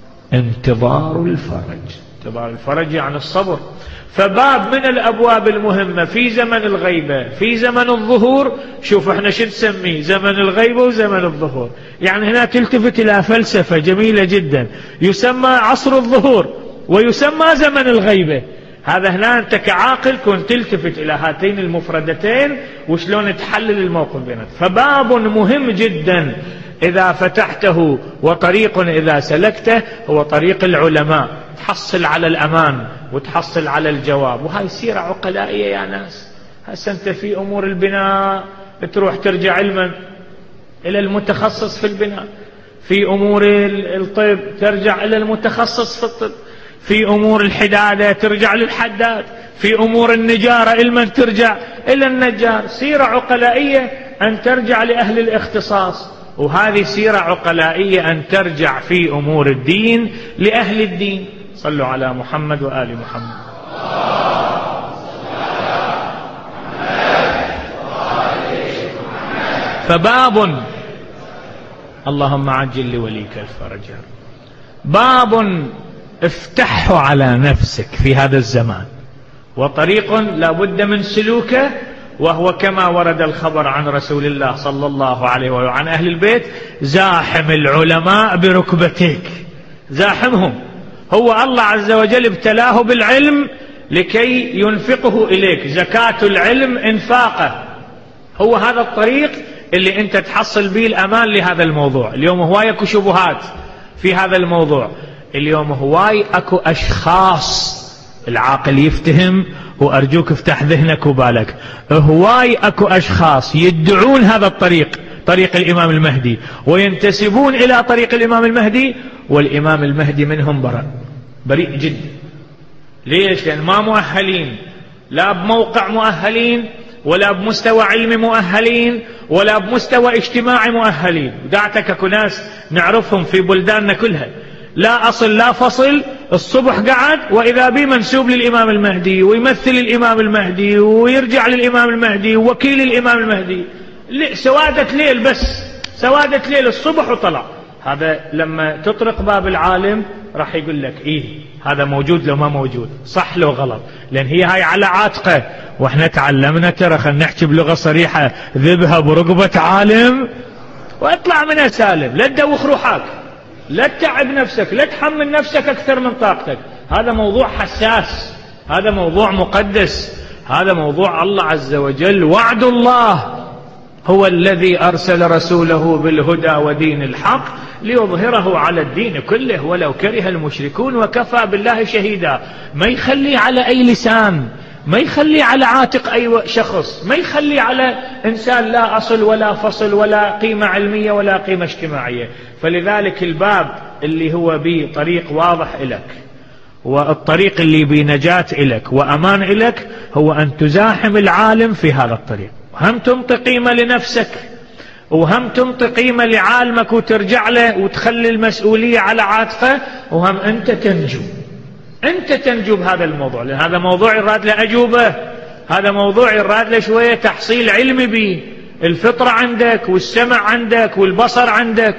انتظار الفرج. انتظار الفرج يعني الصبر. فباب من الأبواب المهمة في زمن الغيبة، في زمن الظهور. شوف احنا شو نسميه، زمن الغيبة وزمن الظهور. يعني هنا تلتفت إلى فلسفة جميلة جدا، يسمى عصر الظهور ويسمى زمن الغيبة. هذا هنا أنت كعاقل كنت تلتفت إلى هاتين المفردتين وشلون تحلل الموقف بينهم. فباب مهم جدا إذا فتحته وطريق إذا سلكته هو طريق العلماء، تحصل على الأمان وتحصل على الجواب. وهاي سيرة عقلائية يا ناس. هسه أنت في أمور البناء تروح ترجع علما إلى المتخصص في البناء، في أمور الطب ترجع إلى المتخصص في الطب، في أمور الحدادة ترجع للحداد، في أمور النجارة علما ترجع إلى النجار. سيرة عقلائية أن ترجع لأهل الاختصاص، وهذه سيرة عقلائية أن ترجع في أمور الدين لأهل الدين. صلوا على محمد وآل محمد. فباب اللهم عجل لوليك الفرج. باب افتحه على نفسك في هذا الزمان، وطريق لا بد من سلوكه، وهو كما ورد الخبر عن رسول الله صلى الله عليه وسلم وعن أهل البيت: زاحم العلماء بركبتيك. زاحمهم هو الله عز وجل ابتلاه بالعلم لكي ينفقه إليك، زكاة العلم إنفاقه. هو هذا الطريق اللي أنت تحصل به الأمان لهذا الموضوع. اليوم هواي أكو شبهات في هذا الموضوع، اليوم هواي أكو أشخاص، العاقل يفتهم وأرجوك افتح ذهنك وبالك، هواي أكو أشخاص يدعون هذا الطريق، طريق الإمام المهدي، وينتسبون إلى طريق الإمام المهدي، والإمام المهدي منهم بريء بريء جدا. ليش؟ لأن ما مؤهلين، لا بموقع مؤهلين، ولا بمستوى علمي مؤهلين، ولا بمستوى اجتماعي مؤهلين. ودعتك اكو ناس نعرفهم في بلداننا كلها، لا أصل لا فصل، الصبح قعد وإذا بي منسوب للإمام المهدي، ويمثل الإمام المهدي، ويرجع للإمام المهدي، ووكيل الإمام المهدي، سوادة ليل، بس سوادة ليل الصبح وطلع. هذا لما تطرق باب العالم راح يقول لك إيه هذا موجود لو ما موجود، صح لو غلط، لأن هي هاي على عاتقه. وإحنا تعلمنا ترى، خلينا نحكي بلغة صريحة، ذبها برقبة عالم واطلع منها سالم، لا تدوخ روحك، لا تتعب نفسك، لا تحمل نفسك أكثر من طاقتك. هذا موضوع حساس، هذا موضوع مقدس، هذا موضوع الله عز وجل. وعد الله هو الذي أرسل رسوله بالهدى ودين الحق ليظهره على الدين كله ولو كره المشركون وكفى بالله شهيدا. ما يخلي على أي لسان، ما يخلي على عاتق أي شخص، ما يخلي على إنسان لا أصل ولا فصل ولا قيمة علمية ولا قيمة اجتماعية. فلذلك الباب اللي هو بيه طريق واضح إلك، والطريق اللي بيه نجاة إلك وأمان إلك، هو أن تزاحم العالم في هذا الطريق، هم تنطي قيمة لنفسك، وهم تنطي قيمة لعالمك وترجع له وتخلي المسؤولية على عاتقه، وهم أنت تنجو، أنت تنجو بهذا الموضوع. لأن هذا موضوع يراد له أجوبة، هذا موضوع يراد له شوية تحصيل علمي به، الفطرة عندك والسمع عندك والبصر عندك.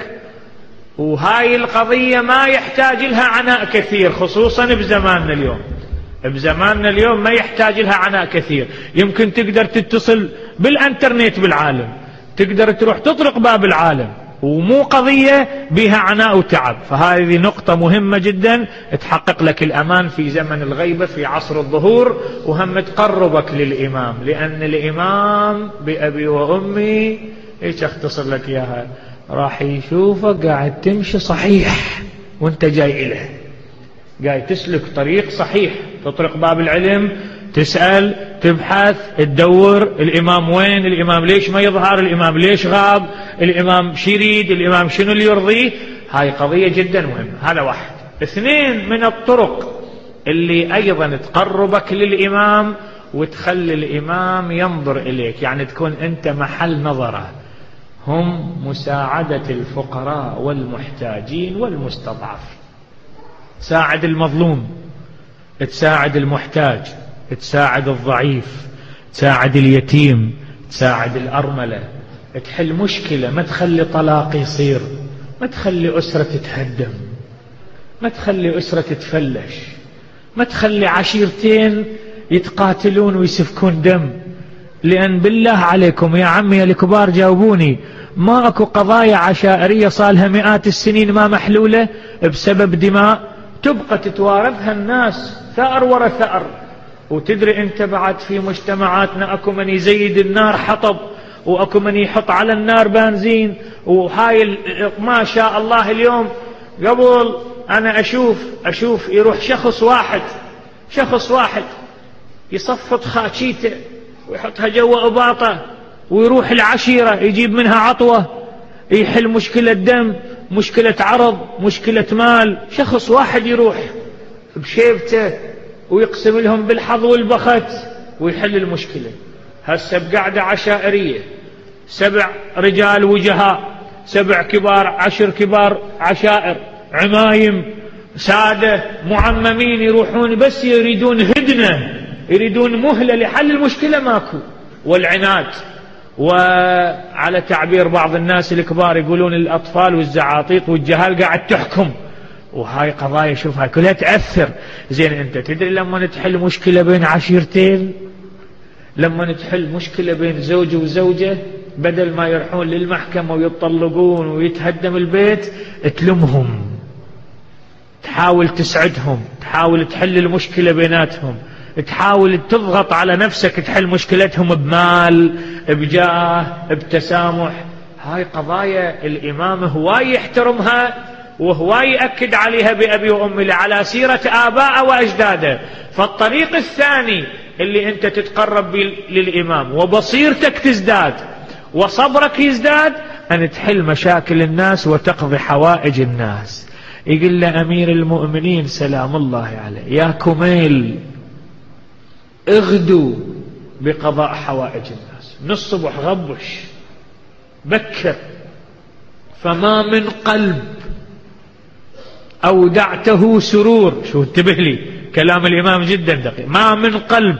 وهاي القضية ما يحتاج لها عناء كثير، خصوصا بزماننا اليوم. بزماننا اليوم ما يحتاج لها عناء كثير، يمكن تقدر تتصل بالانترنت بالعالم، تقدر تروح تطرق باب العالم، ومو قضية بها عناء وتعب. فهذه نقطة مهمة جدا تحقق لك الأمان في زمن الغيبة في عصر الظهور، وهم تقربك للإمام، لأن الإمام بأبي وأمي ايش اختصر لك اياها، راح يشوفك قاعد تمشي صحيح وانت جاي إله، قاعد تسلك طريق صحيح، تطرق باب العلم، تسأل، تبحث، تدور الإمام وين، الإمام ليش ما يظهر، الإمام ليش غاب، الإمام شو يريد، الإمام شنو اللي يرضيه. هاي قضية جدا مهمة. هذا واحد. اثنين من الطرق اللي أيضا تقربك للإمام وتخلي الإمام ينظر إليك، يعني تكون أنت محل نظره، هم مساعدة الفقراء والمحتاجين والمستضعف. تساعد المظلوم، تساعد المحتاج، تساعد الضعيف، تساعد اليتيم، تساعد الأرملة، تحل مشكلة، ما تخلي طلاق يصير، ما تخلي أسرة تتهدم، ما تخلي أسرة تتفلش، ما تخلي عشيرتين يتقاتلون ويسفكون دم. لأن بالله عليكم يا عمي الكبار جاوبوني، ما أكو قضايا عشائرية صالها مئات السنين ما محلولة بسبب دماء تبقى تتوارثها الناس ثأر ورا ثأر. وتدري انت بعد في مجتمعاتنا اكو من يزيد النار حطب، واكو من يحط على النار بنزين، وهاي ما شاء الله اليوم. قبل انا اشوف اشوف يروح شخص واحد شخص واحد يصفط خاشيته ويحطها جوا اباطه، ويروح العشيرة يجيب منها عطوة، يحل مشكلة دم، مشكلة عرض، مشكلة مال. شخص واحد يروح بشيبته ويقسم لهم بالحظ والبخت ويحل المشكلة. هسه بقعدة عشائرية، سبع رجال وجهاء، سبع كبار، عشر كبار عشائر، عمايم، سادة، معممين، يروحون بس يريدون هدنة، يريدون مهلة لحل المشكلة، ماكو. والعناد، وعلى تعبير بعض الناس الكبار يقولون الأطفال والزعاطيط والجهال قاعد تحكم. وهاي قضايا شوفها كلها تأثر. زين انت تدري لما تحل مشكلة بين عشيرتين، لما تحل مشكلة بين زوج وزوجة، بدل ما يروحون للمحكمة ويطلقون ويتهدم البيت، تلمهم تحاول تسعدهم، تحاول تحل المشكلة بيناتهم، تحاول تضغط على نفسك تحل مشكلتهم بمال، بجاه، بتسامح. هاي قضايا الإمام هواي يحترمها وهواي يأكد عليها بأبي وأمي على سيرة آباء وأجداده. فالطريق الثاني اللي أنت تتقرب للإمام وبصيرتك تزداد وصبرك يزداد، أن تحل مشاكل الناس وتقضي حوائج الناس. يقول له أمير المؤمنين سلام الله عليه: يا كميل، اغدوا بقضاء حوائج الناس، من الصبح غبش بكر، فما من قلب أودعته سرور. شو انتبه لي كلام الإمام جدا دقيق. ما من قلب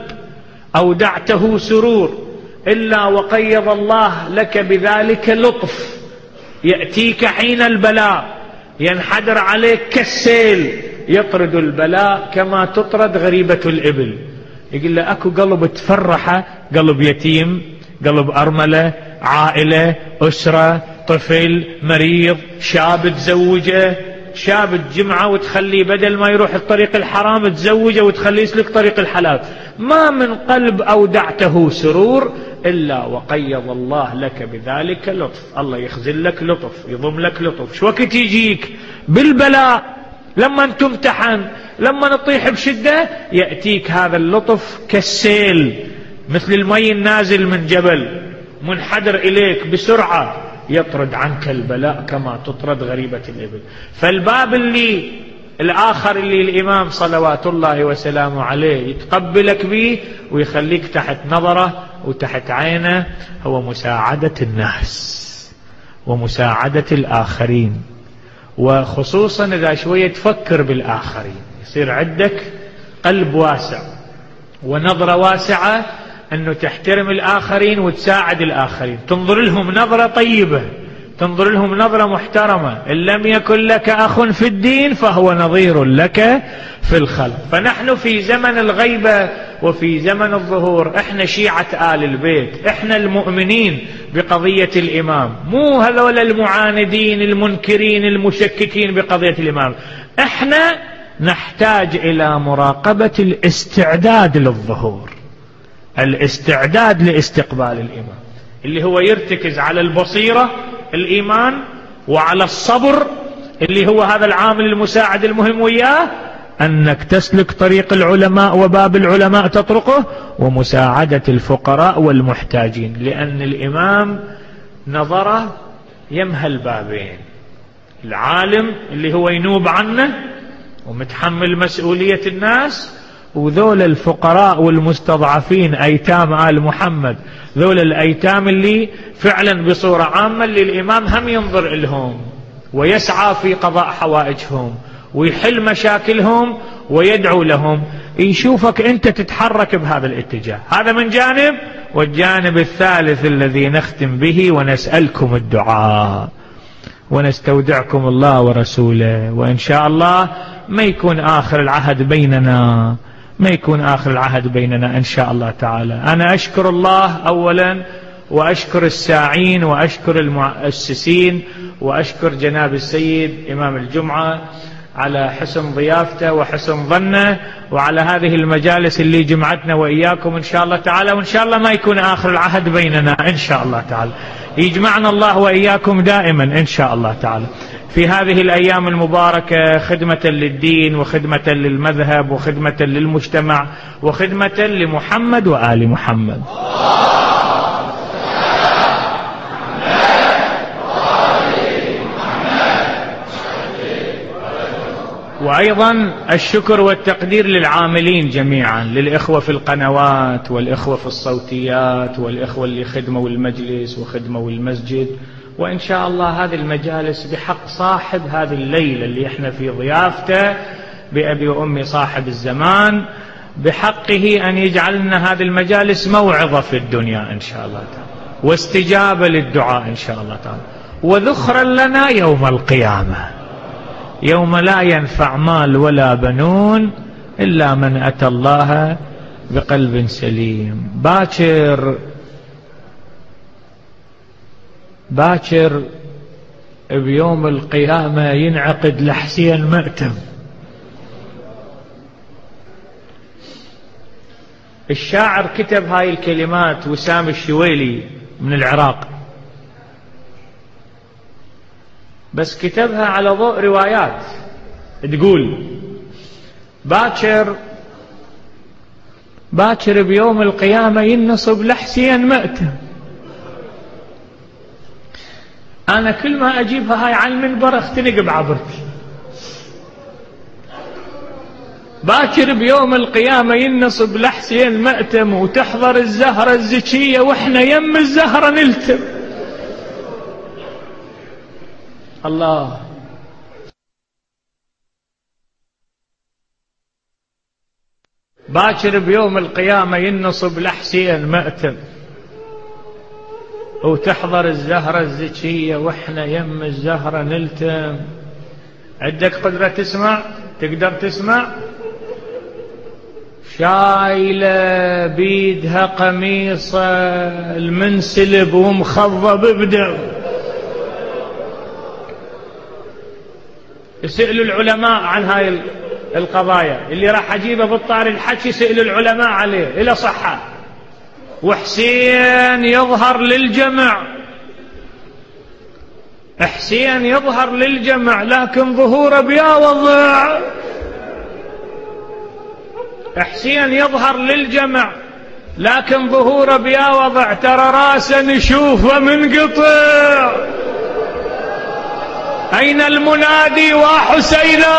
أودعته سرور إلا وقيض الله لك بذلك لطف يأتيك حين البلاء، ينحدر عليك كالسيل، يطرد البلاء كما تطرد غريبة الإبل. يقول له أكو قلب تفرحه، قلب يتيم، قلب أرملة، عائلة، أسرة، طفل مريض، شاب تزوجه، شاب الجمعة وتخليه بدل ما يروح الطريق الحرام تزوجه وتخليه يسلك طريق الحلال. ما من قلب أودعته سرور إلا وقيض الله لك بذلك لطف. الله يخزن لك لطف، يضم لك لطف. شو وقت يجيك بالبلاء، لما تمتحن، لما نطيح بشدة، يأتيك هذا اللطف كالسيل، مثل المي النازل من جبل منحدر إليك بسرعة، يطرد عنك البلاء كما تطرد غريبة الإبل. فالباب اللي الآخر اللي الإمام صلوات الله وسلامه عليه يتقبلك به ويخليك تحت نظره وتحت عينه هو مساعدة الناس ومساعدة الآخرين، وخصوصا إذا شوية تفكر بالآخرين، يصير عندك قلب واسع ونظرة واسعة أنه تحترم الآخرين وتساعد الآخرين، تنظر لهم نظرة طيبة، تنظر لهم نظرة محترمة. إن لم يكن لك أخ في الدين فهو نظير لك في الخلق. فنحن في زمن الغيبة وفي زمن الظهور، احنا شيعة آل البيت، احنا المؤمنين بقضية الإمام، مو هذول المعاندين المنكرين المشككين بقضية الإمام. احنا نحتاج إلى مراقبة الاستعداد للظهور، الاستعداد لاستقبال الإمام، اللي هو يرتكز على البصيرة الإيمان وعلى الصبر اللي هو هذا العامل المساعد المهم وياه، أنك تسلك طريق العلماء وباب العلماء تطرقه، ومساعدة الفقراء والمحتاجين، لأن الإمام نظره يمهى البابين، العالم اللي هو ينوب عنه ومتحمل مسؤولية الناس، وذول الفقراء والمستضعفين أيتام آل محمد، ذول الأيتام اللي فعلا بصورة عامة اللي الإمام هم ينظر لهم ويسعى في قضاء حوائجهم ويحل مشاكلهم ويدعو لهم. يشوفك أنت تتحرك بهذا الاتجاه، هذا من جانب. والجانب الثالث الذي نختم به ونسألكم الدعاء ونستودعكم الله ورسوله، وإن شاء الله ما يكون آخر العهد بيننا، ما يكون آخر العهد بيننا إن شاء الله تعالى. أنا أشكر الله أولا، وأشكر الساعين، وأشكر المؤسسين، وأشكر جناب السيد إمام الجمعة على حسن ضيافته وحسن ظنه، وعلى هذه المجالس اللي جمعتنا وإياكم إن شاء الله تعالى. وإن شاء الله ما يكون آخر العهد بيننا إن شاء الله تعالى، يجمعنا الله وإياكم دائما إن شاء الله تعالى في هذه الأيام المباركة، خدمة للدين وخدمة للمذهب وخدمة للمجتمع وخدمة لمحمد وآل محمد. وأيضا الشكر والتقدير للعاملين جميعا، للإخوة في القنوات والإخوة في الصوتيات والإخوة اللي خدموا المجلس وخدموا المسجد. وإن شاء الله هذه المجالس بحق صاحب هذه الليلة اللي احنا في ضيافته بأبي وأمي صاحب الزمان، بحقه أن يجعلنا هذه المجالس موعظة في الدنيا إن شاء الله تعالى، واستجابة للدعاء إن شاء الله تعالى، وذخرا لنا يوم القيامة، يوم لا ينفع مال ولا بنون إلا من أتى الله بقلب سليم. باكر باكر بيوم القيامة ينعقد لحسين مأتم، الشاعر كتب هاي الكلمات وسام الشويلي من العراق، بس كتبها على ضوء روايات تقول باكر باكر بيوم القيامة ينصب لحسين مأتم. أنا كل ما أجيبها هاي على المنبر اختنق بعبرتي. باكر بيوم القيامة ينصب لحسين مأتم، وتحضر الزهرة الزكية وإحنا يم الزهرة نلتم. الله. باكر بيوم القيامة ينصب لحسين مأتم، وتحضر الزهرة الزكية وإحنا يم الزهرة نلتم. عندك قدرة تسمع؟ تقدر تسمع؟ شايلة بيدها قميصة المنسلب ومخضب بدم. يسألوا العلماء عن هاي القضايا اللي راح أجيبه بالطار الحكي، سألوا العلماء عليه إلى صحة. وحسين يظهر للجمع، حسين يظهر للجمع لكن ظهوره بيا وضع. حسين يظهر للجمع لكن ظهوره بيا وضع، ترى راسه نشوفه منقطع. أين المنادي وحسينا؟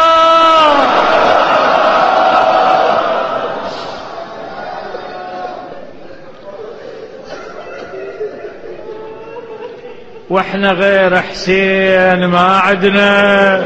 واحنا غير حسين ما عدنا،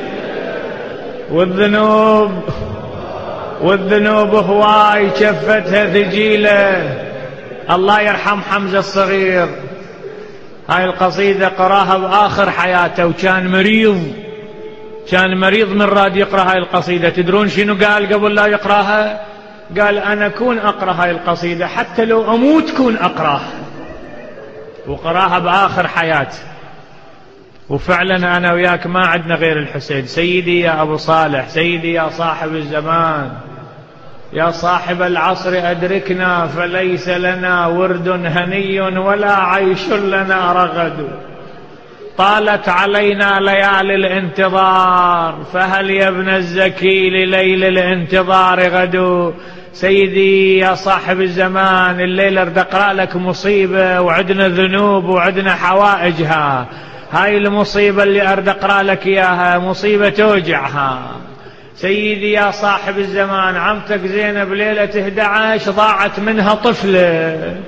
والذنوب والذنوب هواي شفتها ثقيلة. الله يرحم حمزة الصغير، هاي القصيدة قراها بآخر حياته وكان مريض، كان مريض من راد يقرأ هاي القصيدة. تدرون شنو قال قبل لا يقراها؟ قال أنا كون أقرأ هاي القصيدة حتى لو أموت كون أقراها، وقراها بآخر حياته. وفعلا أنا وياك ما عندنا غير الحسين. سيدي يا أبو صالح، سيدي يا صاحب الزمان، يا صاحب العصر أدركنا، فليس لنا ورد هني ولا عيش لنا رغد. طالت علينا ليالي الانتظار، فهل يا ابن الزكي لليل الانتظار غد. سيدي يا صاحب الزمان، الليلة ارد اقرأ لك مصيبة، وعدنا ذنوب وعدنا حوائجها. هاي المصيبة اللي ارد اقرأ لك اياها مصيبة توجعها. سيدي يا صاحب الزمان، عمتك زينب ليلة احد عشر ضاعت منها طفلة،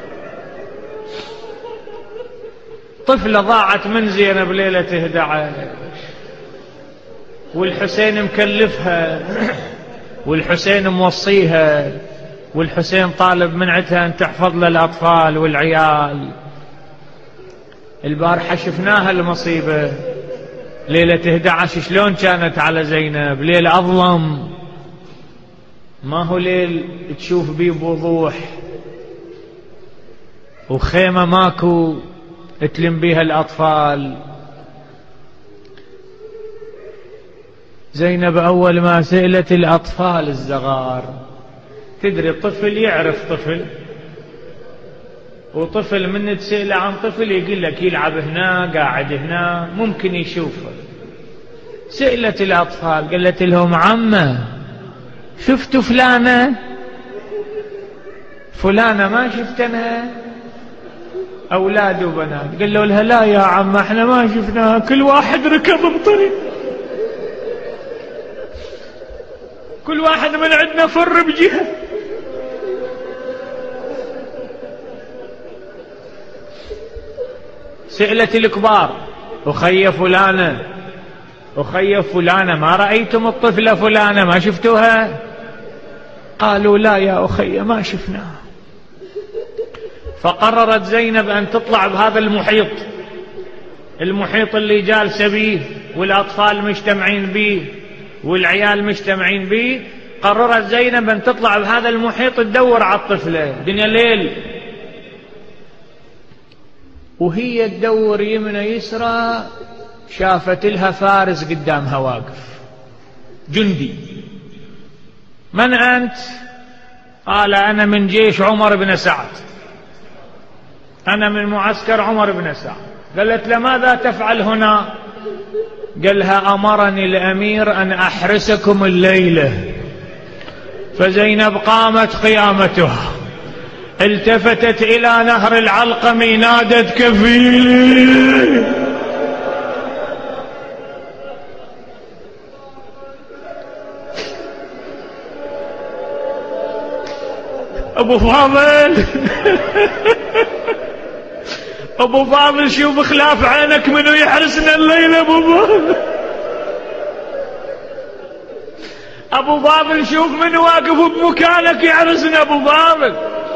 طفلة ضاعت من زينب ليلة احد عشر، والحسين مكلفها، والحسين موصيها، والحسين طالب من عندها أن تحفظ للأطفال والعيال. البارحة شفناها المصيبة ليلة احد عشر شلون كانت على زينب. ليل أظلم، ما هو ليل تشوف بيه بوضوح، وخيمة ماكو تلم بيها الأطفال. زينب أول ما سئلت الأطفال الصغار، تدري طفل يعرف طفل، وطفل من تسأله عن طفل يقول لك يلعب هنا قاعد هنا ممكن يشوفه. سئلت الأطفال قالت لهم عمه شفتوا فلانة؟ فلانة ما شفتنها؟ أولاد وبنات قالوا لها لا يا عم احنا ما شفناها، كل واحد ركض بطريق، كل واحد من عندنا فر بجهة. سئلت الكبار أخي فلانة، أخي فلانة ما رأيتم الطفلة فلانة ما شفتوها؟ قالوا لا يا أخي ما شفناها. فقررت زينب أن تطلع بهذا المحيط، المحيط اللي جالسة بيه والأطفال مجتمعين بيه والعيال مجتمعين بيه. قررت زينب أن تطلع بهذا المحيط تدور على الطفلة. دنيا ليل وهي تدور يمنى يسرى، شافت لها فارس قدامها واقف، جندي. من أنت؟ قال أنا من جيش عمر بن سعد، أنا من معسكر عمر بن سعد. قالت لماذا تفعل هنا؟ قالها أمرني الأمير أن أحرسكم الليلة. فزينب قامت قيامته، التفتت إلى نهر العلقم نادت كفيلي. أبو فاضل أبو فاضل شوف خلاف عينك منو يحرسنا الليلة. أبو فاضل أبو فاضل شوف من واقف بمكانك يحرسنا. أبو فاضل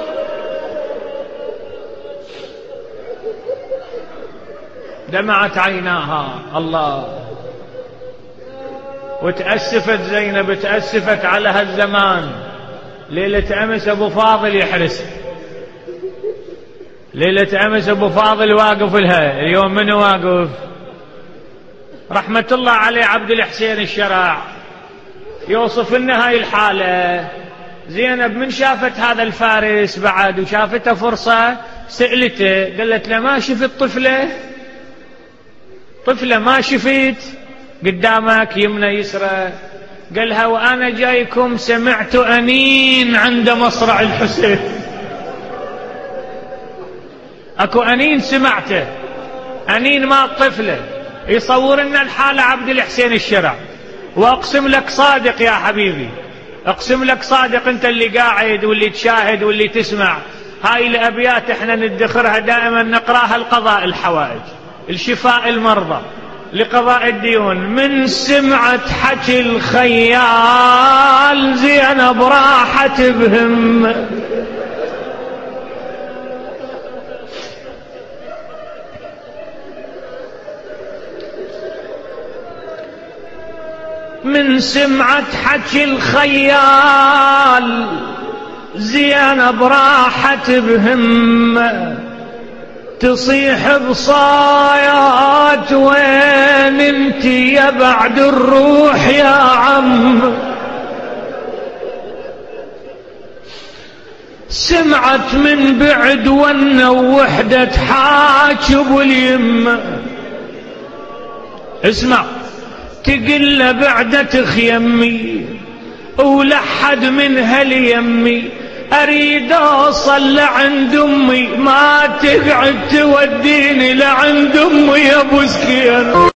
دمعت عيناها الله، وتأسفت زينب، تأسفت على هالزمان. ليلة أمس أبو فاضل يحرس، ليلة أمس أبو فاضل واقف لها، اليوم من واقف؟ رحمة الله عليه عبد الحسين الشرع يوصف لنا هاي الحالة. زينب من شافت هذا الفارس بعد وشافته فرصة سألته، قالت له ما شفت طفلة؟ طفلة ما شفت قدامك يمنى يسرى؟ قالها وأنا جايكم سمعت أنين عند مصرع الحسين. أكو أنين سمعته، أنين ما الطفلة. يصور لنا الحالة عبد الحسين الشرع. وأقسم لك صادق يا حبيبي، أقسم لك صادق أنت اللي قاعد واللي تشاهد واللي تسمع، هاي الأبيات احنا ندخرها دائما نقراها لقضاء الحوائج، الشفاء المرضى، لقضاء الديون. من سمعت حكي الخيال زينب راحت بهم، من سمعت حكي الخيال زينب راحت بهم، تصيح بصايات وين انت يا بعد الروح يا عم. سمعت من بعد ون وحدة حاجب اليم، اسمع تقل بعدة خيمي ولحد من هاليمي، أريد أوصل لعند أمي ما تقعد توديني لعند أمي يا أبو سكين.